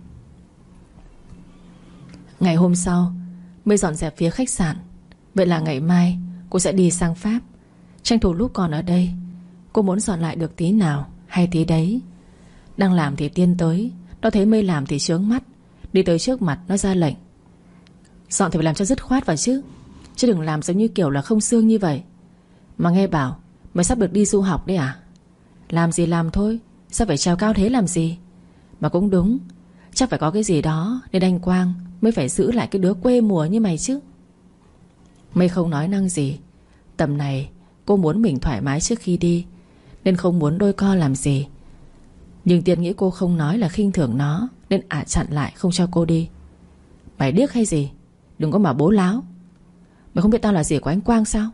Ngày hôm sau, Mây dọn dẹp phía khách sạn. Vậy là ngày mai cô sẽ đi sang Pháp. Tranh thủ lúc còn ở đây, cô muốn dọn lại được tí nào hay tí đấy. Đang làm thì Tiên tới. Nó thấy Mây làm thì chướng mắt, đi tới trước mặt nó ra lệnh. Dọn thì phải làm cho dứt khoát vào chứ đừng làm giống như kiểu là không xương như vậy. Mà nghe bảo mày sắp được đi du học đấy à? Làm gì làm thôi, sao phải trèo cao thế làm gì? Mà cũng đúng, chắc phải có cái gì đó nên anh Quang mới phải giữ lại cái đứa quê mùa như mày chứ. Mây không nói năng gì. Tầm này cô muốn mình thoải mái trước khi đi, nên không muốn đôi co làm gì. Nhưng Tiên nghĩ cô không nói là khinh thường nó, nên chặn lại không cho cô đi. Mày điếc hay gì? Đừng có mà bố láo. Mày không biết tao là gì của anh Quang sao?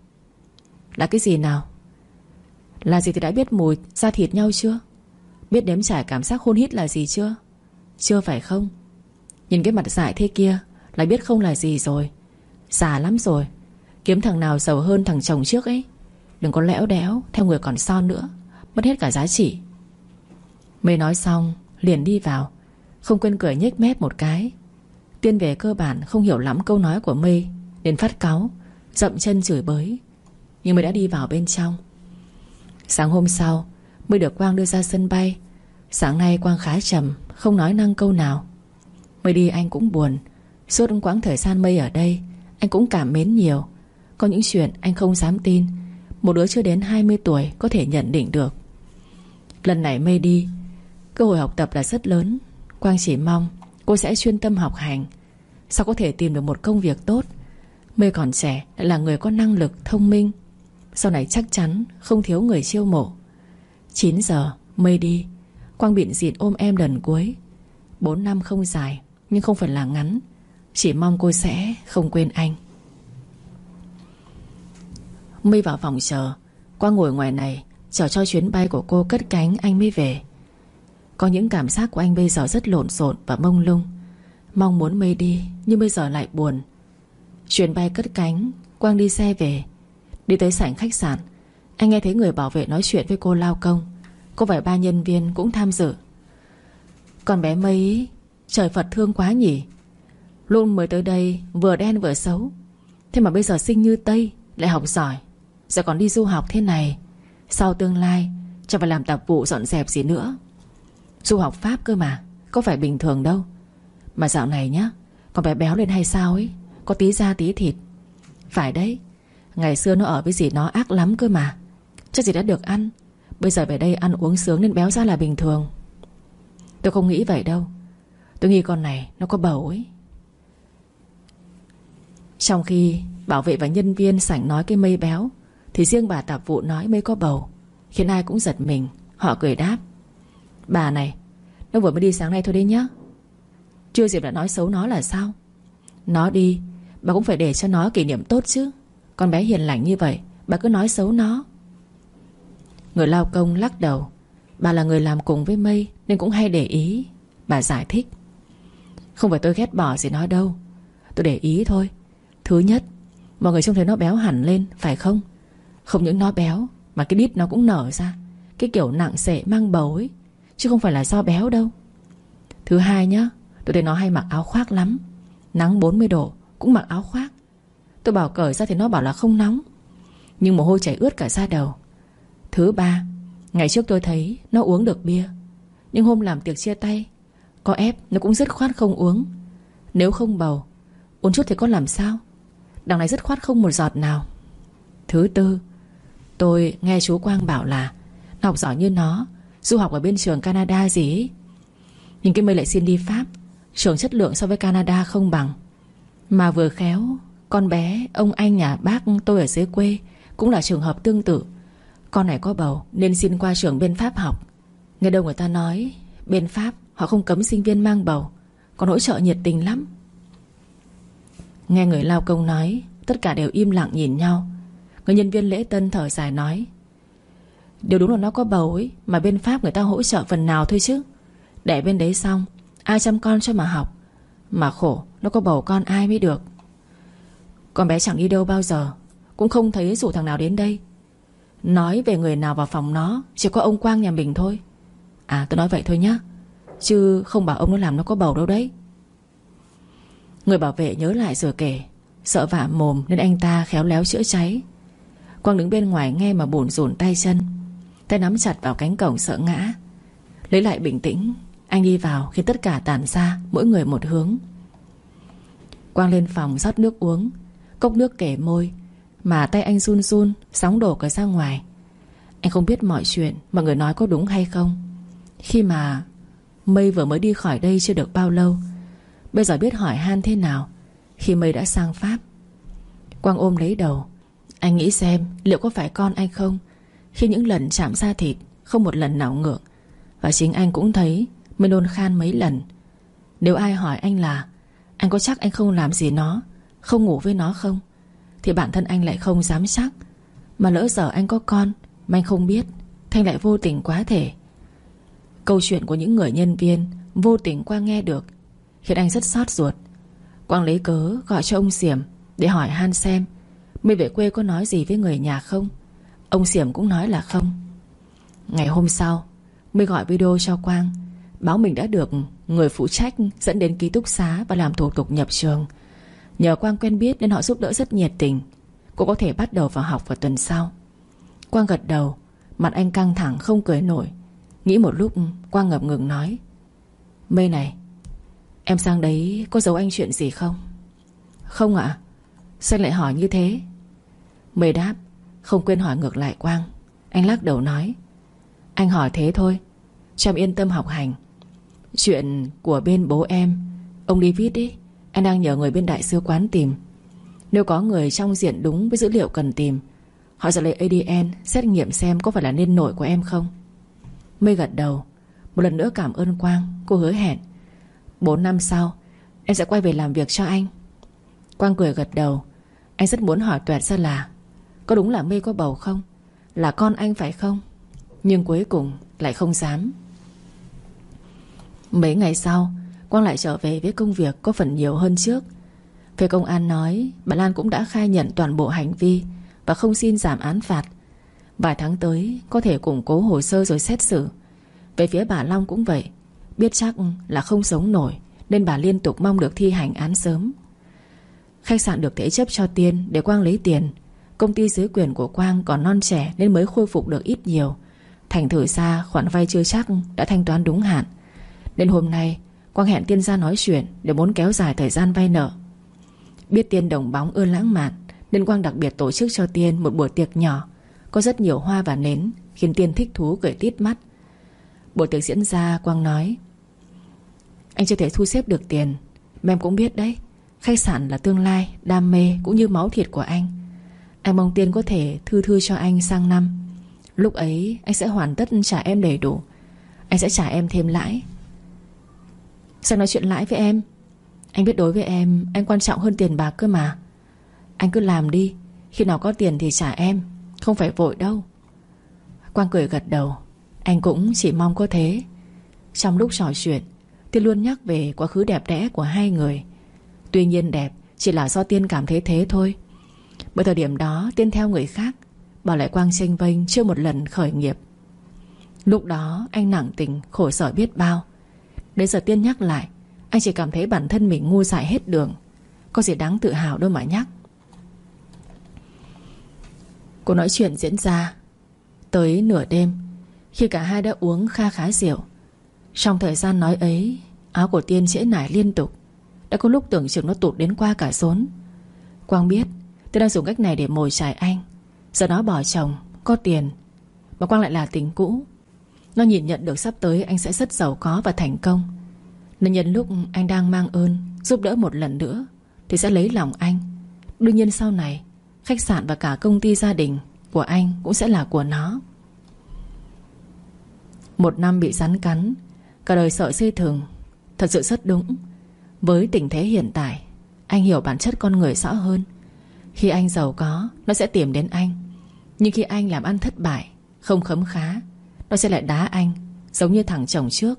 Là cái gì nào? Là gì thì đã biết mùi da thịt nhau chưa? Biết nếm trải cảm giác hôn hít là gì chưa? Chưa phải không? Nhìn cái mặt dại thế kia là biết không là gì rồi. Già lắm rồi. Kiếm thằng nào giàu hơn thằng chồng trước ấy. Đừng có lẽo đẽo theo người còn son nữa, mất hết cả giá trị. Mây nói xong liền đi vào, không quên cười nhếch mép một cái. Tiên về cơ bản không hiểu lắm câu nói của Mây, nên phát cáu, dậm chân chửi bới. Nhưng Mây đã đi vào bên trong. Sáng hôm sau, Mây được Quang đưa ra sân bay. Sáng nay Quang khá trầm, không nói năng câu nào. Mây đi anh cũng buồn. Suốt quãng thời gian Mây ở đây, anh cũng cảm mến nhiều. Có những chuyện anh không dám tin một đứa chưa đến 20 tuổi có thể nhận định được. Lần này Mây đi, cơ hội học tập là rất lớn. Quang chỉ mong cô sẽ chuyên tâm học hành, sao có thể tìm được một công việc tốt. Mây còn trẻ, lại là người có năng lực, thông minh, sau này chắc chắn không thiếu người chiêu mộ. 9 giờ Mây đi, Quang bịn dịn ôm em lần cuối. 4 năm không dài, nhưng không phải là ngắn. Chỉ mong cô sẽ không quên anh. Mây vào phòng chờ. Quang ngồi ngoài này chờ cho chuyến bay của cô cất cánh anh mới về. Có những cảm giác của anh bây giờ rất lộn xộn và mông lung. Mong muốn Mây đi, nhưng bây giờ lại buồn. Chuyến bay cất cánh, Quang đi xe về. Đi tới sảnh khách sạn, anh nghe thấy người bảo vệ nói chuyện với cô lao công. Có vài ba nhân viên cũng tham dự. Còn bé Mây ý, trời Phật thương quá nhỉ. Luôn mới tới đây vừa đen vừa xấu, thế mà bây giờ xinh như Tây, lại học giỏi, giờ còn đi du học thế này. Sau tương lai chẳng phải làm tạp vụ dọn dẹp gì nữa. Du học Pháp cơ mà, có phải bình thường đâu. Mà dạo này nhá, con bé béo lên hay sao ấy, có tí da tí thịt. Phải đấy, ngày xưa nó ở với dì nó ác lắm cơ mà, chắc gì đã được ăn. Bây giờ về đây ăn uống sướng nên béo ra là bình thường. Tôi không nghĩ vậy đâu. Tôi nghĩ con này nó có bầu ấy. Trong khi bảo vệ và nhân viên sảnh nói cái Mây béo, thì riêng bà tạp vụ nói Mây có bầu, khiến ai cũng giật mình. Họ cười đáp: bà này, nó vừa mới đi sáng nay thôi đấy nhá. Chưa dịp đã nói xấu nó là sao? Nó đi, bà cũng phải để cho nó kỷ niệm tốt chứ. Con bé hiền lành như vậy, bà cứ nói xấu nó. Người lao công lắc đầu. Bà là người làm cùng với Mây nên cũng hay để ý. Bà giải thích: không phải tôi ghét bỏ gì nó đâu, tôi để ý thôi. Thứ nhất, mọi người trông thấy nó béo hẳn lên, phải không? Không những nó béo mà cái đít nó cũng nở ra, cái kiểu nặng xệ mang bầu ấy, chứ không phải là do béo đâu. Thứ hai nhá, tôi thấy nó hay mặc áo khoác lắm. Nắng 40 độ cũng mặc áo khoác. Tôi bảo cởi ra thì nó bảo là không nóng, nhưng mồ hôi chảy ướt cả da đầu. Thứ ba, ngày trước tôi thấy nó uống được bia, nhưng hôm làm tiệc chia tay, có ép nó cũng dứt khoát không uống. Nếu không bầu, uống chút thì có làm sao. Đằng này dứt khoát không một giọt nào. Thứ tư, tôi nghe chú Quang bảo là nó học giỏi như nó, du học ở bên trường Canada gì ấy. Nhưng cái Mây lại xin đi Pháp, trường chất lượng so với Canada không bằng. Mà vừa khéo con bé ông anh nhà bác tôi ở dưới quê cũng là trường hợp tương tự. Con này có bầu nên xin qua trường bên Pháp học. Nghe đâu người ta nói bên Pháp họ không cấm sinh viên mang bầu, còn hỗ trợ nhiệt tình lắm. Nghe người lao công nói, tất cả đều im lặng nhìn nhau. Người nhân viên lễ tân thở dài nói: điều đúng là nó có bầu ấy, mà bên Pháp người ta hỗ trợ phần nào thôi chứ. Đẻ bên đấy xong ai chăm con cho mà học. Mà khổ, nó có bầu con ai mới được. Con bé chẳng đi đâu bao giờ, cũng không thấy rủ thằng nào đến đây. Nói về người nào vào phòng nó chỉ có ông Quang nhà mình thôi. À, tôi nói vậy thôi nhá, chứ không bảo ông nó làm nó có bầu đâu đấy. Người bảo vệ nhớ lại rồi kể. Sợ vạ mồm nên anh ta khéo léo chữa cháy. Quang đứng bên ngoài nghe mà bủn rủn tay chân, tay nắm chặt vào cánh cổng sợ ngã. Lấy lại bình tĩnh, anh đi vào khi tất cả tản ra, mỗi người một hướng. Quang lên phòng rót nước uống. Cốc nước kể môi mà tay anh run run, sóng đổ cả ra ngoài. Anh không biết mọi chuyện mọi người nói có đúng hay không. Khi mà Mây vừa mới đi khỏi đây chưa được bao lâu, bây giờ biết hỏi han thế nào khi Mây đã sang Pháp. Quang ôm lấy đầu. Anh nghĩ xem liệu có phải con anh không, khi những lần chạm da thịt không một lần nào ngượng. Và chính anh cũng thấy Mây nôn khan mấy lần. Nếu ai hỏi anh là anh có chắc anh không làm gì nó, không ngủ với nó không, thì bản thân anh lại không dám chắc. Mà lỡ giờ anh có con mà anh không biết, Thanh lại vô tình quá thể. Câu chuyện của những người nhân viên vô tình Quang nghe được khiến anh rất xót ruột. Quang lấy cớ gọi cho ông Xiểm để hỏi han xem Mây về quê có nói gì với người nhà không. Ông Xiểm cũng nói là không. Ngày hôm sau Mây gọi video cho Quang, báo mình đã được người phụ trách dẫn đến ký túc xá và làm thủ tục nhập trường. Nhờ Quang quen biết nên họ giúp đỡ rất nhiệt tình. Cô có thể bắt đầu vào học vào tuần sau. Quang gật đầu. Mặt anh căng thẳng không cười nổi. Nghĩ một lúc Quang ngập ngừng nói: Mây này, em sang đấy có giấu anh chuyện gì không? Không ạ. Sao anh lại hỏi như thế? Mây đáp, không quên hỏi ngược lại Quang. Anh lắc đầu nói: anh hỏi thế thôi, cho em yên tâm học hành. Chuyện của bên bố em, ông David ấy, anh đang nhờ người bên đại sứ quán tìm. Nếu có người trong diện đúng với dữ liệu cần tìm, họ sẽ lấy ADN xét nghiệm xem có phải là niên nội của em không. Mây gật đầu. Một lần nữa cảm ơn Quang. Cô hứa hẹn 4 năm sau em sẽ quay về làm việc cho anh. Quang cười gật đầu. Anh rất muốn hỏi toẹt ra là có đúng là Mây có bầu không, là con anh phải không, nhưng cuối cùng lại không dám. Mấy ngày sau Quang lại trở về với công việc có phần nhiều hơn trước. Phía công an nói bà Lan cũng đã khai nhận toàn bộ hành vi và không xin giảm án phạt. Vài tháng tới có thể củng cố hồ sơ rồi xét xử. Về phía bà Long cũng vậy. Biết chắc là không sống nổi nên bà liên tục mong được thi hành án sớm. Khách sạn được thế chấp cho Tiên để Quang lấy tiền. Công ty dưới quyền của Quang còn non trẻ nên mới khôi phục được ít nhiều. Thành thử ra khoản vay chưa chắc đã thanh toán đúng hạn. Nên hôm nay Quang hẹn Tiên ra nói chuyện để muốn kéo dài thời gian vay nợ. Biết Tiên đồng bóng ưa lãng mạn nên Quang đặc biệt tổ chức cho Tiên một buổi tiệc nhỏ, có rất nhiều hoa và nến, khiến Tiên thích thú cười tít mắt. Buổi tiệc diễn ra, Quang nói: anh chưa thể thu xếp được tiền, mà em cũng biết đấy, khách sạn là tương lai, đam mê cũng như máu thịt của anh. Anh mong Tiên có thể thư thư cho anh sang năm. Lúc ấy anh sẽ hoàn tất trả em đầy đủ. Anh sẽ trả em thêm lãi. Sao nói chuyện lãi với em? Anh biết đối với em anh quan trọng hơn tiền bạc cơ mà. Anh cứ làm đi, khi nào có tiền thì trả em, không phải vội đâu. Quang cười gật đầu. Anh cũng chỉ mong có thế. Trong lúc trò chuyện, Tiên luôn nhắc về quá khứ đẹp đẽ của hai người. Tuy nhiên đẹp chỉ là do Tiên cảm thấy thế thôi. Bởi thời điểm đó Tiên theo người khác, bỏ lại Quang chênh vênh chưa một lần khởi nghiệp. Lúc đó anh nặng tình khổ sở biết bao. Đến giờ Tiên nhắc lại, anh chỉ cảm thấy bản thân mình ngu dại hết đường. Có gì đáng tự hào đâu mà nhắc. Cuộc nói chuyện diễn ra tới nửa đêm, khi cả hai đã uống kha khá rượu. Trong thời gian nói ấy, áo của Tiên trễ nải liên tục. Đã có lúc tưởng chừng nó tụt đến qua cả rốn. Quang biết Tiên đang dùng cách này để mồi chài anh, Giờ nó bỏ chồng, có tiền, mà Quang lại là tình cũ. Nó nhìn nhận được sắp tới anh sẽ rất giàu có và thành công, nên nhân lúc anh đang mang ơn giúp đỡ một lần nữa thì sẽ lấy lòng anh. Đương nhiên sau này khách sạn và cả công ty gia đình của anh cũng sẽ là của nó. 1 năm bị rắn cắn, cả đời sợ dây thừng. Thật sự rất đúng. Với tình thế hiện tại, anh hiểu bản chất con người rõ hơn. Khi anh giàu có, nó sẽ tìm đến anh. Nhưng khi anh làm ăn thất bại, không khấm khá, nó sẽ lại đá anh, giống như thằng chồng trước.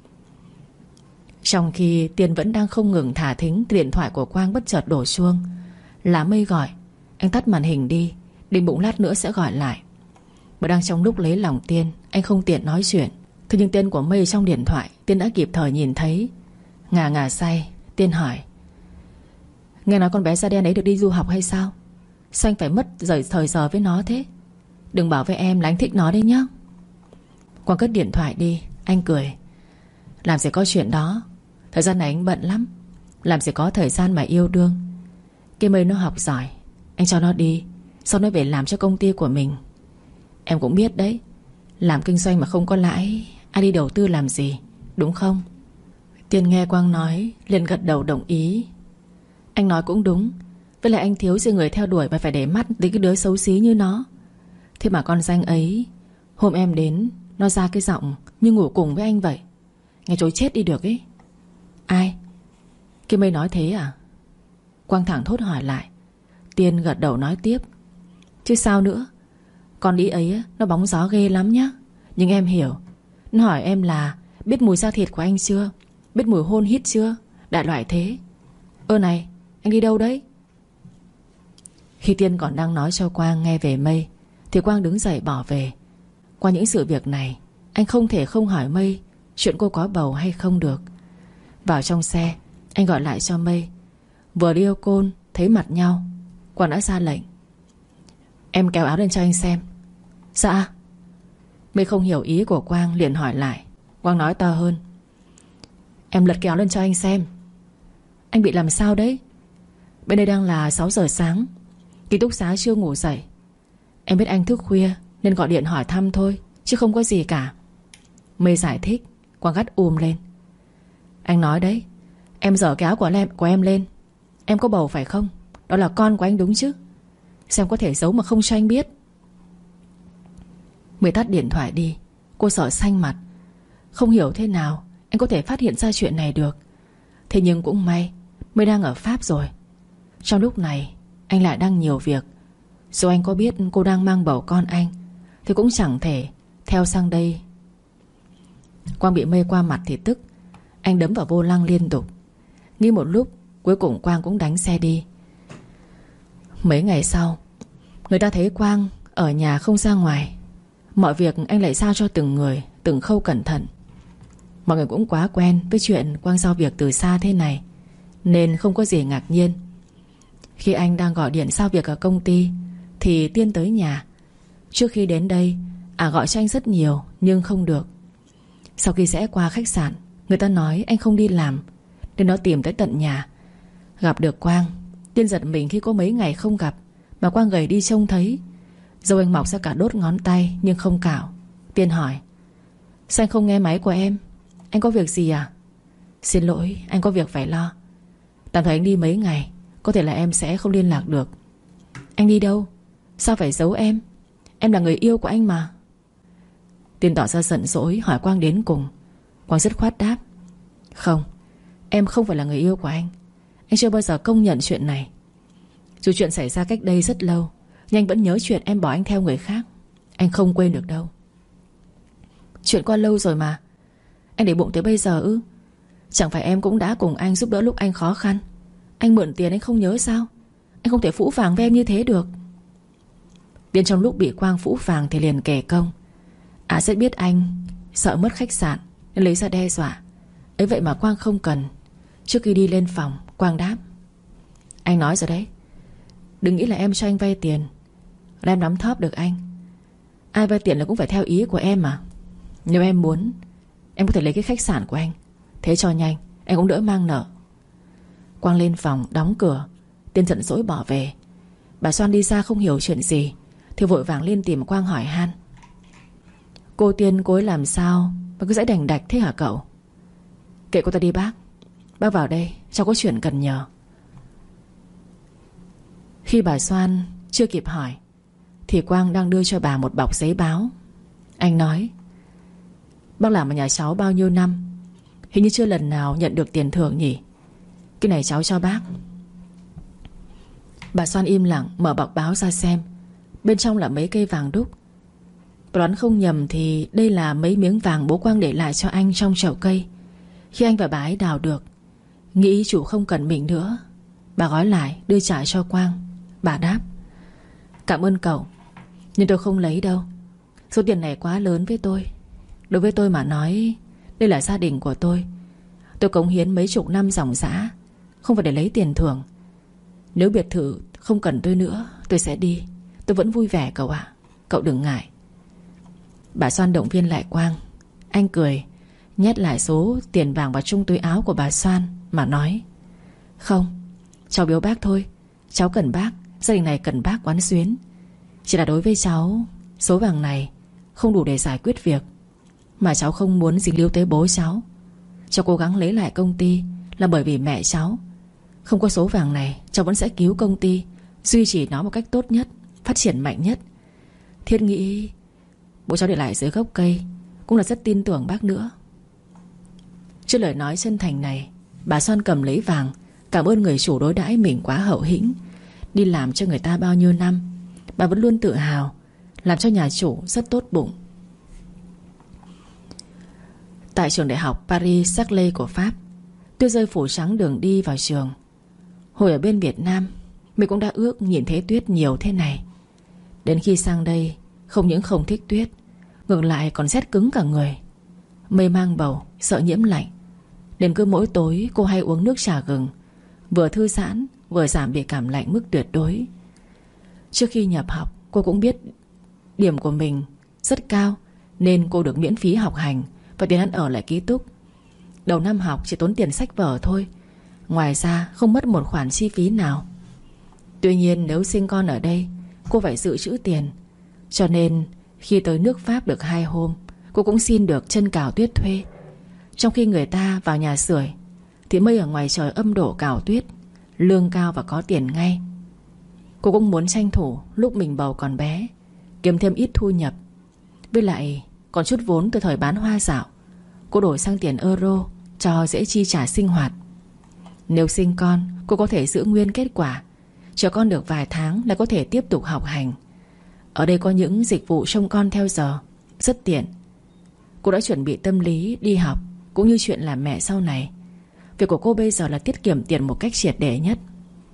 Trong khi Tiên vẫn đang không ngừng thả thính, điện thoại của Quang bất chợt đổ chuông. Là Mây gọi. Anh tắt màn hình đi, định bụng lát nữa sẽ gọi lại. Mà đang trong lúc lấy lòng Tiên, anh không tiện nói chuyện. Thế nhưng tên của Mây trong điện thoại Tiên đã kịp thời nhìn thấy. Ngà ngà say, Tiên hỏi: nghe nói con bé da đen ấy được đi du học hay sao? Sao anh phải mất thời giờ với nó thế? Đừng bảo với em là anh thích nó đấy nhá. Quang cất điện thoại đi. Anh cười: làm gì có chuyện đó. Thời gian này anh bận lắm, làm gì có thời gian mà yêu đương. Cái Mây nó học giỏi, anh cho nó đi, sau nó về làm cho công ty của mình. Em cũng biết đấy, làm kinh doanh mà không có lãi, ai đi đầu tư làm gì, đúng không? Tiên nghe Quang nói liền gật đầu đồng ý. Anh nói cũng đúng. Với lại anh thiếu gì người theo đuổi mà phải để mắt đến cái đứa xấu xí như nó. Thế mà con danh ấy, hôm em đến, nó ra cái giọng như ngủ cùng với anh vậy. Nghe chối chết đi được ấy. Ai? Cái Mây nói thế à? Quang thẳng thốt hỏi lại. Tiên gật đầu nói tiếp: chứ sao nữa. Con đĩ ấy nó bóng gió ghê lắm nhá. Nhưng em hiểu. Nó hỏi em là biết mùi da thịt của anh chưa, biết mùi hôn hít chưa, đại loại thế. Ơ này, anh đi đâu đấy? Khi Tiên còn đang nói cho Quang nghe về Mây thì Quang đứng dậy bỏ về. Qua những sự việc này, anh không thể không hỏi Mây chuyện cô có bầu hay không được. Vào trong xe, anh gọi lại cho Mây. Vừa đi ô côn thấy mặt nhau, Quang đã ra lệnh: em kéo áo lên cho anh xem. Dạ. Mây không hiểu ý của Quang liền hỏi lại. Quang nói to hơn: em lật kéo lên cho anh xem. Anh bị làm sao đấy? Bên đây đang là 6 giờ sáng, ký túc xá chưa ngủ dậy. Em biết anh thức khuya nên gọi điện hỏi thăm thôi, chứ không có gì cả. Mây giải thích. Quang gắt lên: anh nói đấy, em dở cái áo của em lên. Em có bầu phải không? Đó là con của anh đúng chứ? Xem có thể giấu mà không cho anh biết. Mây tắt điện thoại đi. Cô sợ xanh mặt. Không hiểu thế nào anh có thể phát hiện ra chuyện này được. Thế nhưng cũng may Mây đang ở Pháp rồi. Trong lúc này anh lại đang nhiều việc. Dù anh có biết cô đang mang bầu con anh thì cũng chẳng thể theo sang đây. Quang bị Mây qua mặt thì tức. Anh đấm vào vô lăng liên tục. Nghĩ một lúc, cuối cùng Quang cũng đánh xe đi. Mấy ngày sau, người ta thấy Quang ở nhà không ra ngoài. Mọi việc anh lại giao cho từng người, từng khâu cẩn thận. Mọi người cũng quá quen với chuyện Quang giao việc từ xa thế này, nên không có gì ngạc nhiên. Khi anh đang gọi điện giao việc ở công ty thì Tiên tới nhà. Trước khi đến đây, gọi cho anh rất nhiều nhưng không được. Sau khi rẽ qua khách sạn, người ta nói anh không đi làm, nên nó tìm tới tận nhà. Gặp được Quang, Tiên giật mình khi có mấy ngày không gặp mà Quang gầy đi trông thấy. Râu anh mọc ra cả đốt ngón tay nhưng không cạo. Tiên hỏi: sao anh không nghe máy của em? Anh có việc gì à? Xin lỗi, anh có việc phải lo. Tạm thời anh đi mấy ngày, có thể là em sẽ không liên lạc được. Anh đi đâu? Sao phải giấu em? Em là người yêu của anh mà. Tiên tỏ ra giận dỗi hỏi Quang đến cùng. Quang dứt khoát đáp: không, em không phải là người yêu của anh. Anh chưa bao giờ công nhận chuyện này. Dù chuyện xảy ra cách đây rất lâu, nhưng anh vẫn nhớ chuyện em bỏ anh theo người khác. Anh không quên được đâu. Chuyện qua lâu rồi mà. Anh để bụng tới bây giờ ư? Chẳng phải em cũng đã cùng anh giúp đỡ lúc anh khó khăn. Anh mượn tiền anh không nhớ sao? Anh không thể phũ phàng với em như thế được. Tiên trong lúc bị Quang phũ phàng thì liền kể công. Rất biết anh sợ mất khách sạn nên lấy ra đe dọa. Ấy vậy mà Quang không cần. Trước khi đi lên phòng, Quang đáp: anh nói rồi đấy, đừng nghĩ là em cho anh vay tiền là em nắm thóp được anh. Ai vay tiền là cũng phải theo ý của em mà. Nếu em muốn, em có thể lấy cái khách sạn của anh. Thế cho nhanh, anh cũng đỡ mang nợ. Quang lên phòng đóng cửa. Tiên giận dỗi bỏ về. Bà Soan đi ra không hiểu chuyện gì thì vội vàng lên tìm Quang hỏi han: Cô Tiên cô ấy làm sao mà cứ dãy đành đạch thế hả cậu? Kệ cô ta đi bác. Bác vào đây, cháu có chuyện cần nhờ. Khi bà Soan chưa kịp hỏi thì Quang đang đưa cho bà một bọc giấy báo. Anh nói: Bác làm ở nhà cháu bao nhiêu năm, hình như chưa lần nào nhận được tiền thưởng nhỉ. Cái này cháu cho bác. Bà Soan im lặng mở bọc báo ra xem. Bên trong là mấy cây vàng đúc. Đoán không nhầm thì đây là mấy miếng vàng bố Quang để lại cho anh trong chậu cây khi anh và bà ấy đào được. Nghĩ chủ không cần mình nữa, bà gói lại đưa trả cho Quang. Bà đáp: Cảm ơn cậu, nhưng tôi không lấy đâu. Số tiền này quá lớn với tôi. Đối với tôi mà nói, đây là gia đình của tôi. Tôi cống hiến mấy chục năm dòng dã, không phải để lấy tiền thưởng. Nếu biệt thự không cần tôi nữa, tôi sẽ đi. Tôi vẫn vui vẻ cậu ạ. Cậu đừng ngại. Bà Soan động viên lại Quang. Anh cười, nhét lại số tiền vàng vào trong túi áo của bà Soan mà nói: Không, cháu biếu bác thôi. Cháu cần bác, gia đình này cần bác quán xuyến. Chỉ là đối với cháu, số vàng này không đủ để giải quyết việc. Mà cháu không muốn dính líu tới bố cháu. Cháu cố gắng lấy lại công ty là bởi vì mẹ cháu. Không có số vàng này, cháu vẫn sẽ cứu công ty, duy trì nó một cách tốt nhất, phát triển mạnh nhất. Thiết nghĩ bố cháu để lại dưới gốc cây cũng là rất tin tưởng bác nữa. Trước lời nói chân thành này, bà Soan cầm lấy vàng, cảm ơn người chủ đối đãi mình quá hậu hĩnh. Đi làm cho người ta bao nhiêu năm, bà vẫn luôn tự hào làm cho nhà chủ rất tốt bụng. Tại trường đại học Paris-Saclay của Pháp, tuyết rơi phủ trắng đường đi vào trường. Hồi ở bên Việt Nam, mình cũng đã ước nhìn thấy tuyết nhiều thế này. Đến khi sang đây, không những không thích tuyết, ngược lại còn rét cứng cả người. Mây mang bầu, sợ nhiễm lạnh, nên cứ mỗi tối cô hay uống nước trà gừng, vừa thư giãn vừa giảm bị cảm lạnh mức tuyệt đối. Trước khi nhập học, cô cũng biết điểm của mình rất cao, nên cô được miễn phí học hành và tiền ăn ở lại ký túc. Đầu năm học chỉ tốn tiền sách vở thôi, ngoài ra không mất một khoản chi phí nào. Tuy nhiên nếu sinh con ở đây, cô phải dự trữ tiền. Cho nên khi tới nước Pháp được 2 hôm, cô cũng xin được chân cào tuyết thuê. Trong khi người ta vào nhà sưởi thì mây ở ngoài trời âm độ cào tuyết, lương cao và có tiền ngay. Cô cũng muốn tranh thủ lúc mình bầu còn bé, kiếm thêm ít thu nhập. Với lại còn chút vốn từ thời bán hoa dạo, cô đổi sang tiền euro cho dễ chi trả sinh hoạt. Nếu sinh con, cô có thể giữ nguyên kết quả, chờ con được vài tháng là có thể tiếp tục học hành. Ở đây có những dịch vụ trông con theo giờ, rất tiện. Cô đã chuẩn bị tâm lý đi học cũng như chuyện làm mẹ sau này. Việc của cô bây giờ là tiết kiệm tiền một cách triệt để nhất.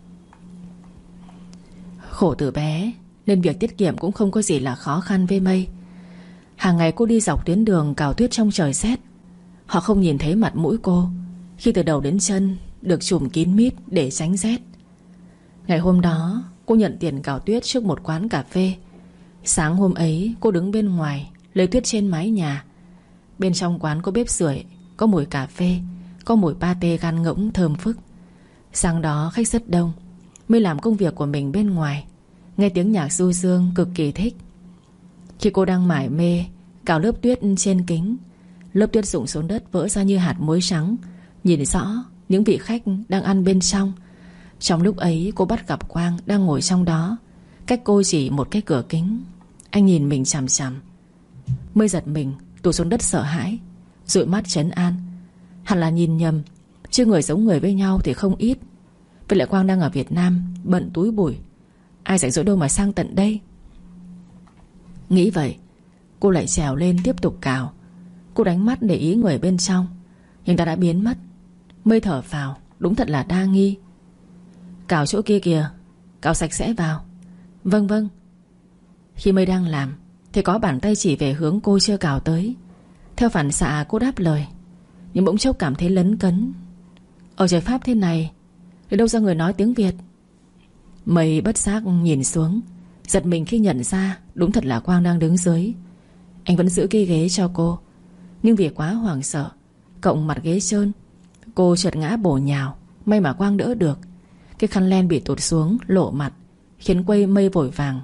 Khổ từ bé nên việc tiết kiệm cũng không có gì là khó khăn với Mây. Hàng ngày cô đi dọc tuyến đường cào tuyết trong trời rét. Họ không nhìn thấy mặt mũi cô khi từ đầu đến chân được trùm kín mít để tránh rét. Ngày hôm đó cô nhận tiền cào tuyết trước một quán cà phê. Sáng hôm ấy cô đứng bên ngoài lấy tuyết trên mái nhà. Bên trong quán có bếp sưởi, có mùi cà phê, có mùi pate gan ngỗng thơm phức. Sáng đó khách rất đông. Mới làm công việc của mình bên ngoài, nghe tiếng nhạc du dương cực kỳ thích. Khi cô đang mải mê cào lớp tuyết trên kính, lớp tuyết rụng xuống đất vỡ ra như hạt muối trắng, nhìn rõ những vị khách đang ăn bên trong. Trong lúc ấy cô bắt gặp Quang đang ngồi trong đó, cách cô chỉ một cái cửa kính. Anh nhìn mình chằm chằm. Mới giật mình tụt xuống đất sợ hãi, dụi mắt trấn an. Hẳn là nhìn nhầm, chứ người giống người với nhau thì không ít. Vậy lại Quang đang ở Việt Nam bận túi bụi, ai rảnh rỗi đâu mà sang tận đây. Nghĩ vậy, cô lại trèo lên tiếp tục cào. Cô đánh mắt để ý người bên trong, nhưng ta đã biến mất. Mây thở phào, đúng thật là đa nghi. Cào chỗ kia kìa, cào sạch sẽ vào. Vâng vâng. Khi Mây đang làm thì có bàn tay chỉ về hướng cô chưa cào tới. Theo phản xạ cô đáp lời, nhưng bỗng chốc cảm thấy lấn cấn. Ở trời Pháp thế này thì đâu ra người nói tiếng Việt. Mây bất giác nhìn xuống, giật mình khi nhận ra đúng thật là Quang đang đứng dưới. Anh vẫn giữ cái ghế cho cô, nhưng vì quá hoảng sợ, cộng mặt ghế trơn, cô trượt ngã bổ nhào. May mà Quang đỡ được. Cái khăn len bị tụt xuống lộ mặt, khiến Mây vội vàng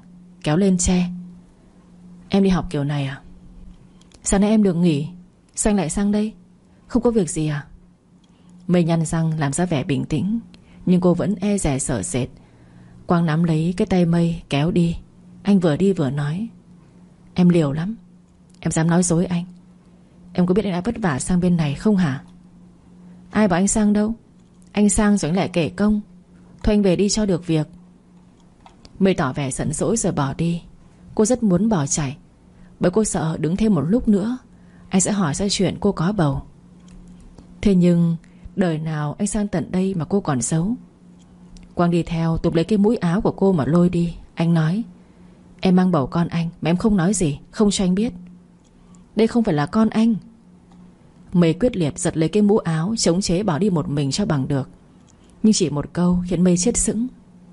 kéo lên che. Em đi học kiểu này à? Sáng nay em được nghỉ, sao anh lại sang đây? Không có việc gì à? Mây nhăn răng làm ra vẻ bình tĩnh, nhưng cô vẫn e dè sợ sệt. Quang nắm lấy cái tay Mây kéo đi. Anh vừa đi vừa nói: Em liều lắm. Em dám nói dối anh. Em có biết anh đã vất vả sang bên này không hả? Ai bảo anh sang đâu. Anh sang rồi anh lại kể công. Thôi anh về đi cho được việc. Mây tỏ vẻ giận dỗi rồi bỏ đi. Cô rất muốn bỏ chạy, bởi cô sợ đứng thêm một lúc nữa anh sẽ hỏi ra chuyện cô có bầu. Thế nhưng đời nào anh sang tận đây mà cô còn giấu. Quang đi theo túm lấy cái mũi áo của cô mà lôi đi. Anh nói: Em mang bầu con anh mà em không nói gì, không cho anh biết. Đây không phải là con anh. Mây quyết liệt giật lấy cái mũ áo, chống chế bỏ đi một mình cho bằng được. Nhưng chỉ một câu khiến Mây chết sững.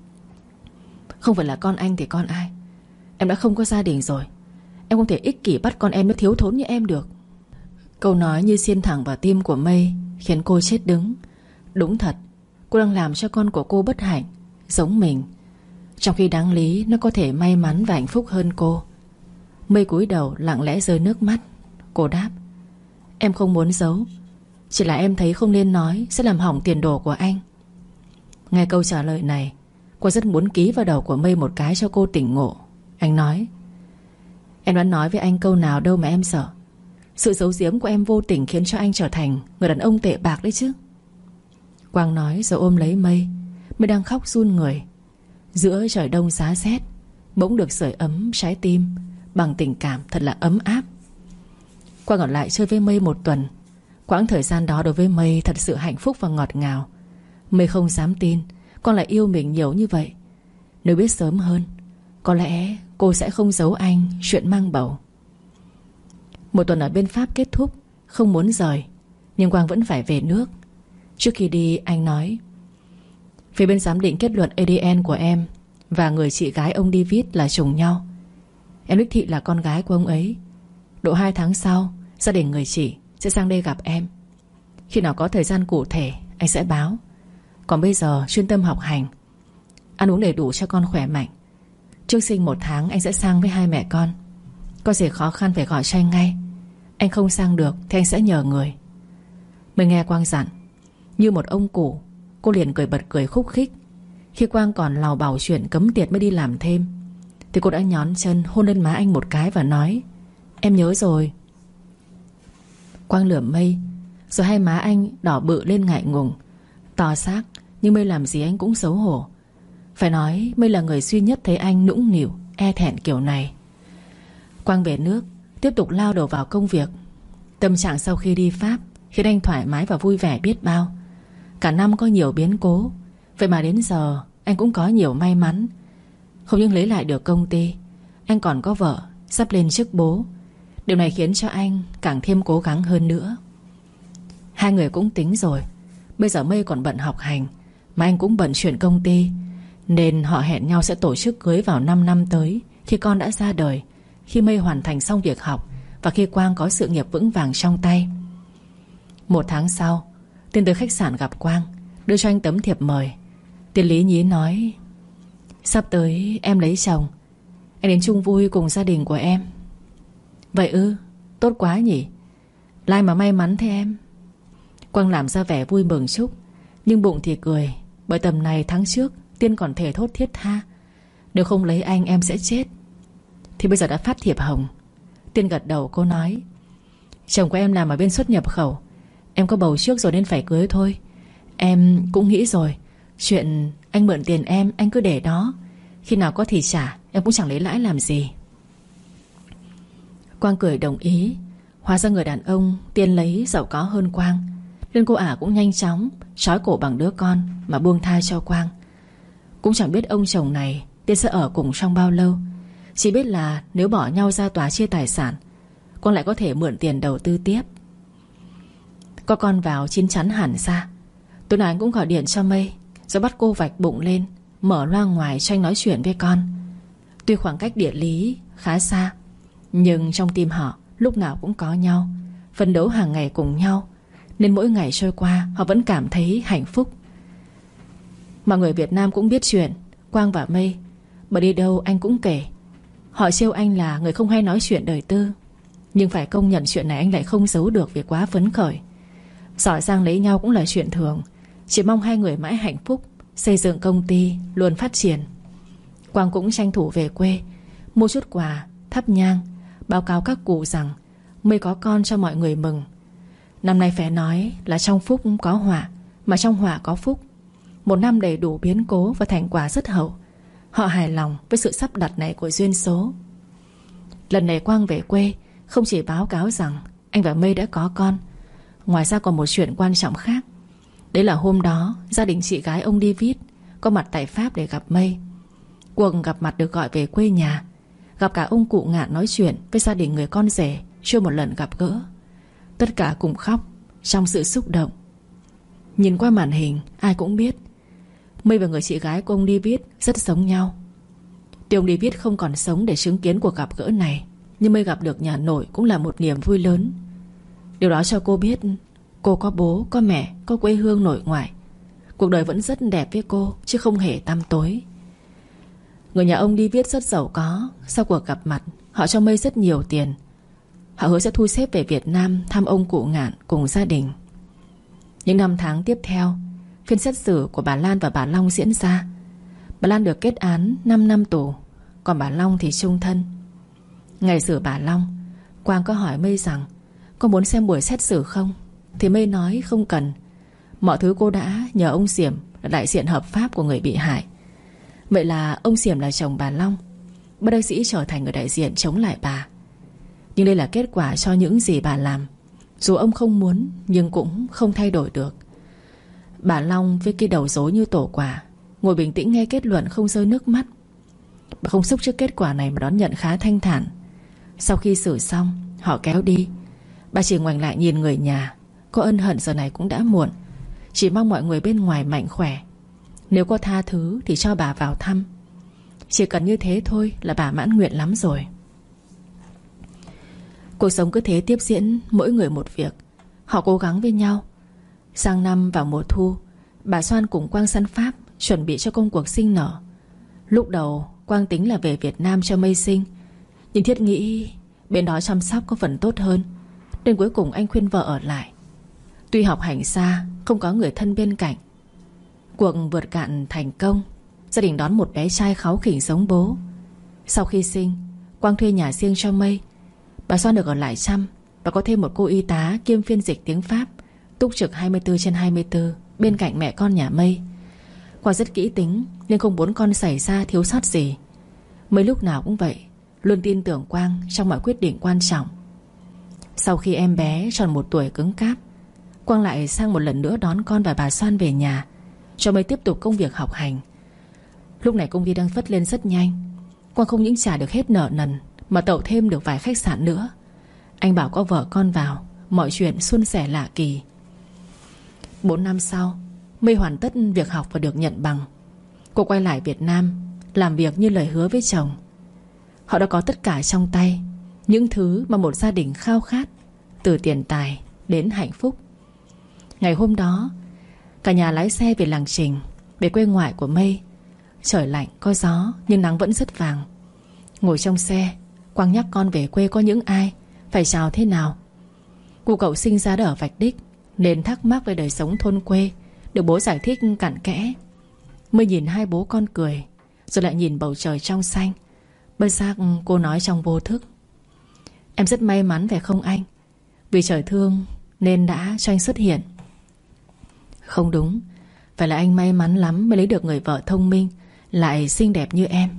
Không phải là con anh thì con ai? Em đã không có gia đình rồi. Em không thể ích kỷ bắt con em nó thiếu thốn như em được. Câu nói như xiên thẳng vào tim của Mây, khiến cô chết đứng. Đúng thật, cô đang làm cho con của cô bất hạnh, giống mình, trong khi đáng lý nó có thể may mắn và hạnh phúc hơn cô. Mây cúi đầu lặng lẽ rơi nước mắt. Cô đáp: Em không muốn giấu, chỉ là em thấy không nên nói, sẽ làm hỏng tiền đồ của anh. Nghe câu trả lời này, cô rất muốn ký vào đầu của Mây một cái cho cô tỉnh ngộ. Anh nói: Em đã nói với anh câu nào đâu mà em sợ. Sự giấu giếm của em vô tình khiến cho anh trở thành người đàn ông tệ bạc đấy chứ. Quang nói rồi ôm lấy Mây. Mây đang khóc run người. Giữa trời đông giá rét, bỗng được sưởi ấm trái tim bằng tình cảm thật là ấm áp. Quang ở lại chơi với Mây một tuần. Quãng thời gian đó đối với Mây thật sự hạnh phúc và ngọt ngào. Mây không dám tin Quang lại yêu mình nhiều như vậy. Nếu biết sớm hơn, có lẽ cô sẽ không giấu anh chuyện mang bầu. Một tuần ở bên Pháp kết thúc, không muốn rời, nhưng Quang vẫn phải về nước. Trước khi đi anh nói: Phía bên giám định kết luận ADN của em và người chị gái ông David là trùng nhau. Em đích thị là con gái của ông ấy. Độ 2 tháng sau, gia đình người chị sẽ sang đây gặp em. Khi nào có thời gian cụ thể anh sẽ báo. Còn bây giờ chuyên tâm học hành, ăn uống đầy đủ cho con khỏe mạnh. Trước sinh 1 tháng anh sẽ sang với hai mẹ con. Có gì khó khăn phải gọi cho anh ngay. Anh không sang được thì anh sẽ nhờ người. Mới nghe Quang dặn như một ông cụ, cô liền cười bật cười khúc khích. Khi Quang còn lào bảo chuyện cấm tiệt mới đi làm thêm, thì cô đã nhón chân hôn lên má anh một cái và nói: Em nhớ rồi. Quang lườm Mây, rồi hai má anh đỏ bự lên ngại ngùng. To xác nhưng Mây làm gì anh cũng xấu hổ. Phải nói Mây là người duy nhất thấy anh nũng nịu, e thẹn kiểu này. Quang về nước, tiếp tục lao đầu vào công việc. Tâm trạng sau khi đi Pháp khiến anh thoải mái và vui vẻ biết bao. Cả năm có nhiều biến cố, vậy mà đến giờ anh cũng có nhiều may mắn. Không những lấy lại được công ty, anh còn có vợ, sắp lên chức bố. Điều này khiến cho anh càng thêm cố gắng hơn nữa. Hai người cũng tính rồi, bây giờ Mây còn bận học hành, mà anh cũng bận chuyện công ty, nên họ hẹn nhau sẽ tổ chức cưới vào 5 năm tới, khi con đã ra đời, khi Mây hoàn thành xong việc học và khi Quang có sự nghiệp vững vàng trong tay. 1 tháng sau, Tiên tới khách sạn gặp Quang, đưa cho anh tấm thiệp mời. Tiên lý nhí nói: Sắp tới em lấy chồng, anh đến chung vui cùng gia đình của em. Vậy ư? Tốt quá nhỉ. Lai mà may mắn thế em. Quang làm ra vẻ vui mừng chúc, nhưng bụng thì cười, bởi tầm này tháng trước Tiên còn thề thốt thiết tha: Nếu không lấy anh em sẽ chết. Thì bây giờ đã phát thiệp hồng. Tiên gật đầu, cô nói: Chồng của em làm ở bên xuất nhập khẩu, em có bầu trước rồi nên phải cưới thôi. Em cũng nghĩ rồi, chuyện anh mượn tiền em anh cứ để đó, khi nào có thì trả, em cũng chẳng lấy lãi làm gì. Quang cười đồng ý. Hóa ra người đàn ông Tiên lấy giàu có hơn Quang, nên cô ả cũng nhanh chóng trói cổ bằng đứa con mà buông tha cho Quang. Cũng chẳng biết ông chồng này Tiên sẽ ở cùng trong bao lâu. Chỉ biết là nếu bỏ nhau ra tòa chia tài sản, Quang lại có thể mượn tiền đầu tư tiếp. Có con vào chín chắn hẳn ra. Tối nào anh cũng gọi điện cho Mây, rồi bắt cô vạch bụng lên, mở loa ngoài cho anh nói chuyện với con. Tuy khoảng cách địa lý khá xa, nhưng trong tim họ lúc nào cũng có nhau, phấn đấu hàng ngày cùng nhau, nên mỗi ngày trôi qua họ vẫn cảm thấy hạnh phúc. Mọi người Việt Nam cũng biết chuyện Quang và Mây, bởi đi đâu anh cũng kể. Họ trêu anh là người không hay nói chuyện đời tư, nhưng phải công nhận chuyện này anh lại không giấu được vì quá phấn khởi. Giỏi giang lấy nhau cũng là chuyện thường, chỉ mong hai người mãi hạnh phúc, xây dựng công ty luôn phát triển. Quang cũng tranh thủ về quê, mua chút quà, thắp nhang, báo cáo các cụ rằng Mây có con cho mọi người mừng. Năm nay phải nói là trong phúc có họa, mà trong họa có phúc. Một năm đầy đủ biến cố và thành quả rất hậu. Họ hài lòng với sự sắp đặt này của duyên số. Lần này Quang về quê không chỉ báo cáo rằng anh và Mây đã có con, ngoài ra còn một chuyện quan trọng khác. Đấy là hôm đó gia đình chị gái ông David có mặt tại Pháp để gặp Mây. Cuộc gặp mặt được gọi về quê nhà, gặp cả ông cụ Ngạn nói chuyện với gia đình người con rể chưa một lần gặp gỡ. Tất cả cùng khóc trong sự xúc động. Nhìn qua màn hình ai cũng biết Mây và người chị gái của ông David rất giống nhau. Tuy ông David không còn sống để chứng kiến cuộc gặp gỡ này, nhưng Mây gặp được nhà nội cũng là một niềm vui lớn. Điều đó cho cô biết cô có bố, có mẹ, có quê hương nội ngoại. Cuộc đời vẫn rất đẹp với cô, chứ không hề tăm tối. Người nhà ông David rất giàu có. Sau cuộc gặp mặt, họ cho Mây rất nhiều tiền. Họ hứa sẽ thu xếp về Việt Nam thăm ông cụ Ngạn cùng gia đình. Những năm tháng tiếp theo, phiên xét xử của bà Lan và bà Long diễn ra. Bà Lan được kết án 5 năm tù, còn bà Long thì chung thân. Ngày xử bà Long, Quang có hỏi Mây rằng có muốn xem buổi xét xử không, thì Mây nói không cần. Mọi thứ cô đã nhờ ông Xiểm là đại diện hợp pháp của người bị hại. Vậy là ông Xiểm là chồng bà Long, bất đắc dĩ trở thành người đại diện chống lại bà. Nhưng đây là kết quả cho những gì bà làm. Dù ông không muốn, nhưng cũng không thay đổi được. Bà Long với cái đầu rối như tổ quả, ngồi bình tĩnh nghe kết luận không rơi nước mắt. Bà không sốc trước kết quả này mà đón nhận khá thanh thản. Sau khi xử xong, họ kéo đi. Bà chỉ ngoảnh lại nhìn người nhà. Có ân hận giờ này cũng đã muộn. Chỉ mong mọi người bên ngoài mạnh khỏe. Nếu có tha thứ thì cho bà vào thăm. Chỉ cần như thế thôi là bà mãn nguyện lắm rồi. Cuộc sống cứ thế tiếp diễn, mỗi người một việc. Họ cố gắng với nhau. Sang năm vào mùa thu, bà Soan cùng Quang sang Pháp chuẩn bị cho công cuộc sinh nở. Lúc đầu Quang tính là về Việt Nam cho Mây sinh, nhưng Thiết nghĩ bên đó chăm sóc có phần tốt hơn, nên cuối cùng anh khuyên vợ ở lại. Tuy học hành xa, không có người thân bên cạnh. Cuộc vượt cạn thành công. Gia đình đón một bé trai kháu khỉnh giống bố. Sau khi sinh, Quang thuê nhà riêng cho Mây. Bà Soan được ở lại chăm, và có thêm một cô y tá kiêm phiên dịch tiếng Pháp túc trực 24/24 bên cạnh mẹ con nhà Mây. Quang rất kỹ tính nên không muốn con xảy ra thiếu sót gì. Mây lúc nào cũng vậy, luôn tin tưởng Quang trong mọi quyết định quan trọng. Sau khi em bé tròn 1 tuổi cứng cáp, Quang lại sang một lần nữa đón con và bà Soan về nhà, cho Mây tiếp tục công việc học hành. Lúc này công ty đang phất lên rất nhanh. Quang không những trả được hết nợ nần, mà tậu thêm được vài khách sạn nữa. Anh bảo có vợ con vào, mọi chuyện suôn sẻ lạ kỳ. 4 năm sau, Mây hoàn tất việc học và được nhận bằng. Cô quay lại Việt Nam, làm việc như lời hứa với chồng. Họ đã có tất cả trong tay, những thứ mà một gia đình khao khát, từ tiền tài đến hạnh phúc. Ngày hôm đó, cả nhà lái xe về làng Trình, về quê ngoại của Mây. Trời lạnh, có gió, nhưng nắng vẫn rất vàng. Ngồi trong xe, Quang nhắc con về quê có những ai, phải chào thế nào. Cụ cậu sinh ra ở Vạch Đích, nên thắc mắc về đời sống thôn quê, được bố giải thích cặn kẽ. Mới nhìn hai bố con cười, rồi lại nhìn bầu trời trong xanh. Bất giác cô nói trong vô thức: em rất may mắn phải không anh? Vì trời thương nên đã cho anh xuất hiện. Không đúng, phải là anh may mắn lắm mới lấy được người vợ thông minh, lại xinh đẹp như em.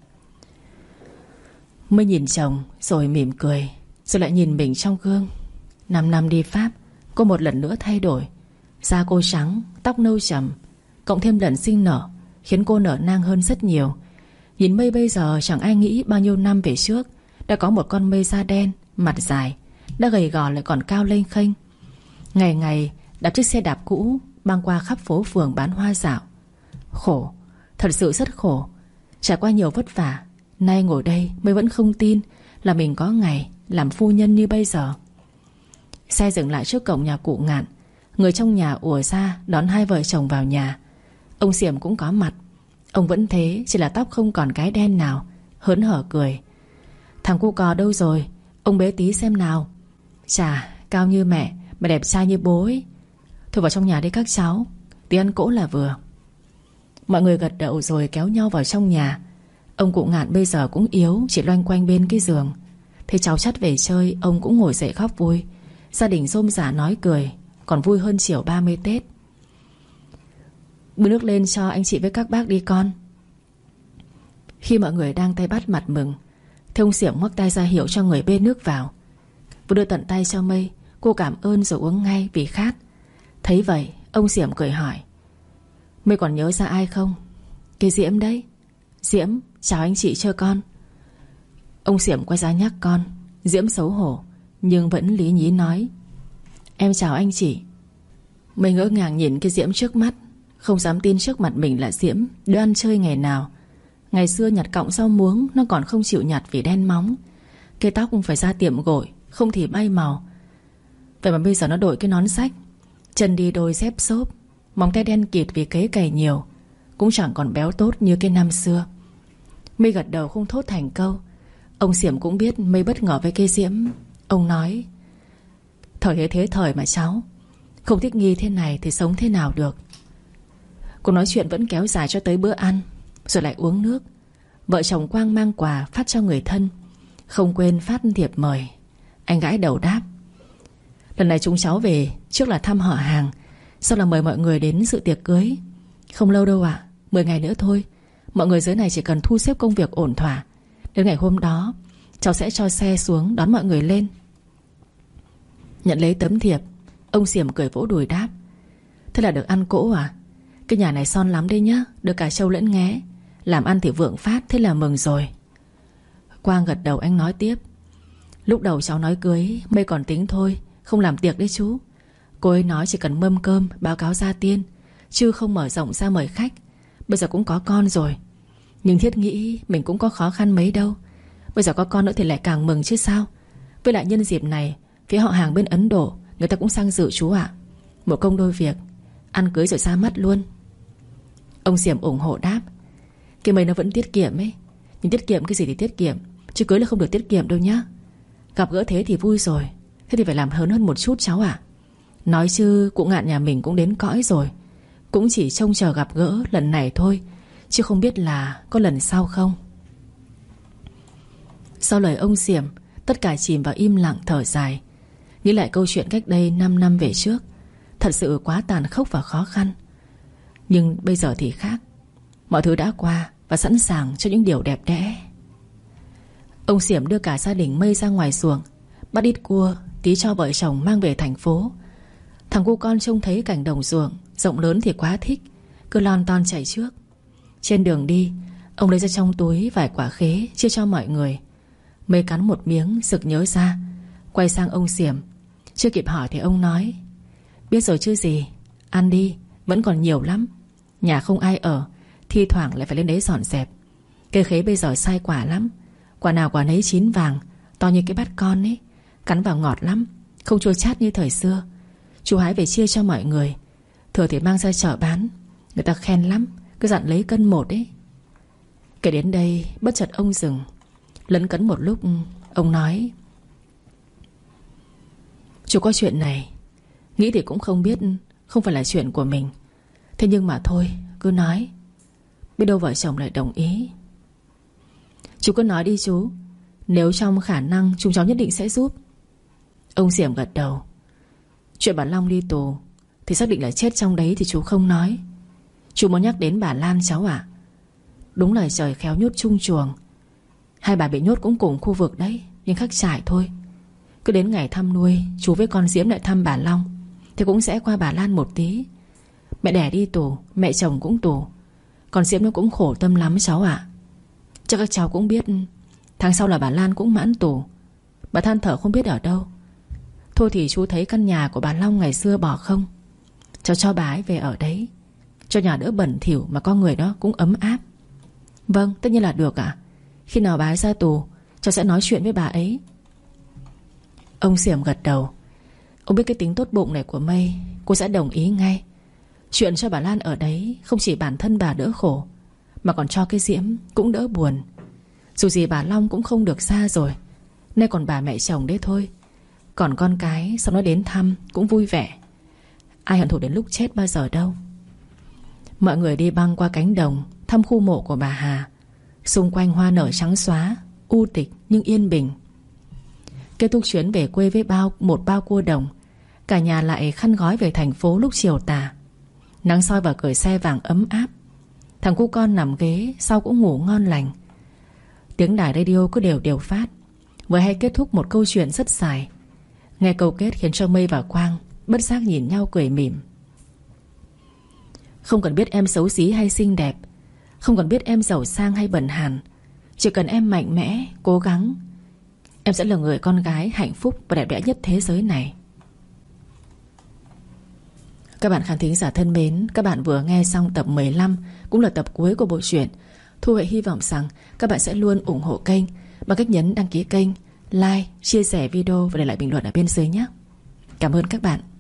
Mới nhìn chồng rồi mỉm cười, rồi lại nhìn mình trong gương. 5 năm đi Pháp, cô một lần nữa thay đổi. Da cô trắng, tóc nâu trầm, cộng thêm lần sinh nở, khiến cô nở nang hơn rất nhiều. Nhìn Mây bây giờ chẳng ai nghĩ bao nhiêu năm về trước đã có một con Mây da đen, mặt dài, đã gầy gò lại còn cao lênh khênh. Ngày ngày đạp chiếc xe đạp cũ băng qua khắp phố phường bán hoa dạo. Khổ, thật sự rất khổ. Trải qua nhiều vất vả, nay ngồi đây Mây vẫn không tin là mình có ngày làm phu nhân như bây giờ. Xe dừng lại trước cổng nhà cụ Ngạn. Người trong nhà ùa ra đón hai vợ chồng vào nhà. Ông Xiểm cũng có mặt. Ông vẫn thế, chỉ là tóc không còn cái đen nào, hớn hở cười. Thằng cu cò đâu rồi? Ông bế tí xem nào. Chà, cao như mẹ mà đẹp trai như bố ấy. Thôi vào trong nhà đi các cháu, tí ăn cỗ là vừa. Mọi người gật đầu rồi kéo nhau vào trong nhà. Ông cụ Ngạn bây giờ cũng yếu, chỉ loanh quanh bên cái giường. Thấy cháu Chắt về chơi, ông cũng ngồi dậy khóc vui. Gia đình rôm rả nói cười, còn vui hơn chiều 30 Tết. Bưng nước lên cho anh chị với các bác đi con. Khi mọi người đang tay bắt mặt mừng thì ông Xiểm ngoắc tay ra hiệu cho người bê nước vào. Vừa đưa tận tay cho Mây, cô cảm ơn rồi uống ngay vì khát. Thấy vậy ông Xiểm cười hỏi: Mây còn nhớ ra ai không? Cái Diễm đấy. Diễm, chào anh chị chưa con? Ông Xiểm quay ra nhắc con. Diễm xấu hổ nhưng vẫn lý nhí nói: Em chào anh chị. Mây ngỡ ngàng nhìn cái Diễm trước mắt, không dám tin trước mặt mình là Diễm, đứa ăn chơi ngày nào. Ngày xưa nhặt cọng rau muống nó còn không chịu nhặt vì đen móng. Cái tóc phải ra tiệm gội, không thì bay màu. Vậy mà bây giờ nó đội cái nón sách, chân đi đôi dép xốp, móng tay đen kịt vì cấy cày nhiều, cũng chẳng còn béo tốt như cái năm xưa. Mây gật đầu không thốt thành câu. Ông Xiểm cũng biết Mây bất ngờ với cây Diễm. Ông nói: Thời thế thời mà cháu, không thích nghi thế này thì sống thế nào được. Cuộc nói chuyện vẫn kéo dài cho tới bữa ăn, rồi lại uống nước. Vợ chồng Quang mang quà phát cho người thân, không quên phát thiệp mời. Anh gãi đầu đáp: Lần này chúng cháu về, trước là thăm họ hàng, sau là mời mọi người đến dự tiệc cưới. Không lâu đâu ạ, 10 ngày nữa thôi. Mọi người dưới này chỉ cần thu xếp công việc ổn thỏa. Đến ngày hôm đó cháu sẽ cho xe xuống đón mọi người lên. Nhận lấy tấm thiệp, ông Xiểm cười vỗ đùi đáp: Thế là được ăn cỗ à? Cái nhà này son lắm đấy nhá, được cả trâu lẫn nghé. Làm ăn thì vượng phát, thế là mừng rồi. Quang gật đầu. Anh nói tiếp: Lúc đầu cháu nói cưới, Mây còn tính thôi, không làm tiệc đấy chú. Cô ấy nói chỉ cần mâm cơm, báo cáo gia tiên, chứ không mở rộng ra mời khách. Bây giờ cũng có con rồi, nhưng thiết nghĩ mình cũng có khó khăn mấy đâu. Bây giờ có con nữa thì lại càng mừng chứ sao. Với lại nhân dịp này, phía họ hàng bên Ấn Độ người ta cũng sang dự chú ạ. Một công đôi việc, ăn cưới rồi ra mắt luôn. Ông Xiểm ủng hộ đáp: Cái Mây nó vẫn tiết kiệm ấy. Nhưng tiết kiệm cái gì thì tiết kiệm, chứ cưới là không được tiết kiệm đâu nhá. Gặp gỡ thế thì vui rồi, thế thì phải làm hớn hơn một chút cháu ạ. Nói chứ cụ Ngạn nhà mình cũng đến cõi rồi, cũng chỉ trông chờ gặp gỡ lần này thôi, chứ không biết là có lần sau không. Sau lời ông Xiểm, tất cả chìm vào im lặng thở dài. Nghĩ lại câu chuyện cách đây 5 năm về trước, thật sự quá tàn khốc và khó khăn. Nhưng bây giờ thì khác. Mọi thứ đã qua và sẵn sàng cho những điều đẹp đẽ. Ông Xiểm đưa cả gia đình Mây ra ngoài xuồng, bắt ít cua tí cho vợ chồng mang về thành phố. Thằng cu con trông thấy cảnh đồng ruộng rộng lớn thì quá thích, cứ lon ton chạy trước. Trên đường đi, ông lấy ra trong túi vài quả khế chia cho mọi người. Mây cắn một miếng sực nhớ ra, quay sang ông Xiểm. Chưa kịp hỏi thì ông nói: Biết rồi chứ gì, ăn đi, vẫn còn nhiều lắm. Nhà không ai ở, thi thoảng lại phải lên đấy dọn dẹp. Cây khế bây giờ sai quả lắm, quả nào quả nấy chín vàng, to như cái bát con ấy. Cắn vào ngọt lắm, không chua chát như thời xưa. Chú hái về chia cho mọi người, thừa thì mang ra chợ bán. Người ta khen lắm, cứ dặn lấy cân một ấy. Kể đến đây bất chợt ông dừng, lấn cấn một lúc. Ông nói: Chú có chuyện này, nghĩ thì cũng không biết không phải là chuyện của mình. Thế nhưng mà thôi, cứ nói, biết đâu vợ chồng lại đồng ý. Chú cứ nói đi chú, nếu trong khả năng chúng cháu nhất định sẽ giúp. Ông Xiểm gật đầu. Chuyện bà Long đi tù thì xác định là chết trong đấy thì chú không nói. Chú muốn nhắc đến bà Lan cháu ạ. Đúng là trời khéo nhốt chung chuồng. Hai bà bị nhốt cũng cùng khu vực đấy, nhưng khác trại thôi. Cứ đến ngày thăm nuôi, chú với con Diễm lại thăm bà Long thì cũng sẽ qua bà Lan một tí. Mẹ đẻ đi tù, mẹ chồng cũng tù, còn Diễm nó cũng khổ tâm lắm cháu ạ. Chắc các cháu cũng biết, tháng sau là bà Lan cũng mãn tù. Bà than thở không biết ở đâu. Thôi thì chú thấy căn nhà của bà Long ngày xưa bỏ không, cháu cho bà ấy về ở đấy, cho nhà đỡ bẩn thỉu mà con người đó cũng ấm áp. Vâng, tất nhiên là được ạ. Khi nào bà ấy ra tù, cháu sẽ nói chuyện với bà ấy. Ông Xiểm gật đầu. Ông biết cái tính tốt bụng này của Mây, cô sẽ đồng ý ngay. Chuyện cho bà Lan ở đấy không chỉ bản thân bà đỡ khổ, mà còn cho cái Diễm cũng đỡ buồn. Dù gì bà Long cũng không được xa rồi, nay còn bà mẹ chồng đấy thôi. Còn con cái sau nó đến thăm cũng vui vẻ. Ai hận thù đến lúc chết bao giờ đâu. Mọi người đi băng qua cánh đồng thăm khu mộ của bà Hà. Xung quanh hoa nở trắng xóa, u tịch nhưng yên bình. Kết thúc chuyến về quê với một bao cua đồng, cả nhà lại khăn gói về thành phố lúc chiều tà. Nắng soi vào cửa xe vàng ấm áp. Thằng cu con nằm ghế sau cũng ngủ ngon lành. Tiếng đài radio cứ đều đều phát, vừa hay kết thúc một câu chuyện rất dài. Nghe câu kết khiến cho Mây và Quang bất giác nhìn nhau cười mỉm. Không cần biết em xấu xí hay xinh đẹp, không cần biết em giàu sang hay bần hàn, chỉ cần em mạnh mẽ, cố gắng, em sẽ là người con gái hạnh phúc và đẹp đẽ nhất thế giới này. Các bạn khán thính giả thân mến, các bạn vừa nghe xong tập 15, cũng là tập cuối của bộ truyện. Thu Huệ hy vọng rằng các bạn sẽ luôn ủng hộ kênh bằng cách nhấn đăng ký kênh, like, chia sẻ video và để lại bình luận ở bên dưới nhé. Cảm ơn các bạn.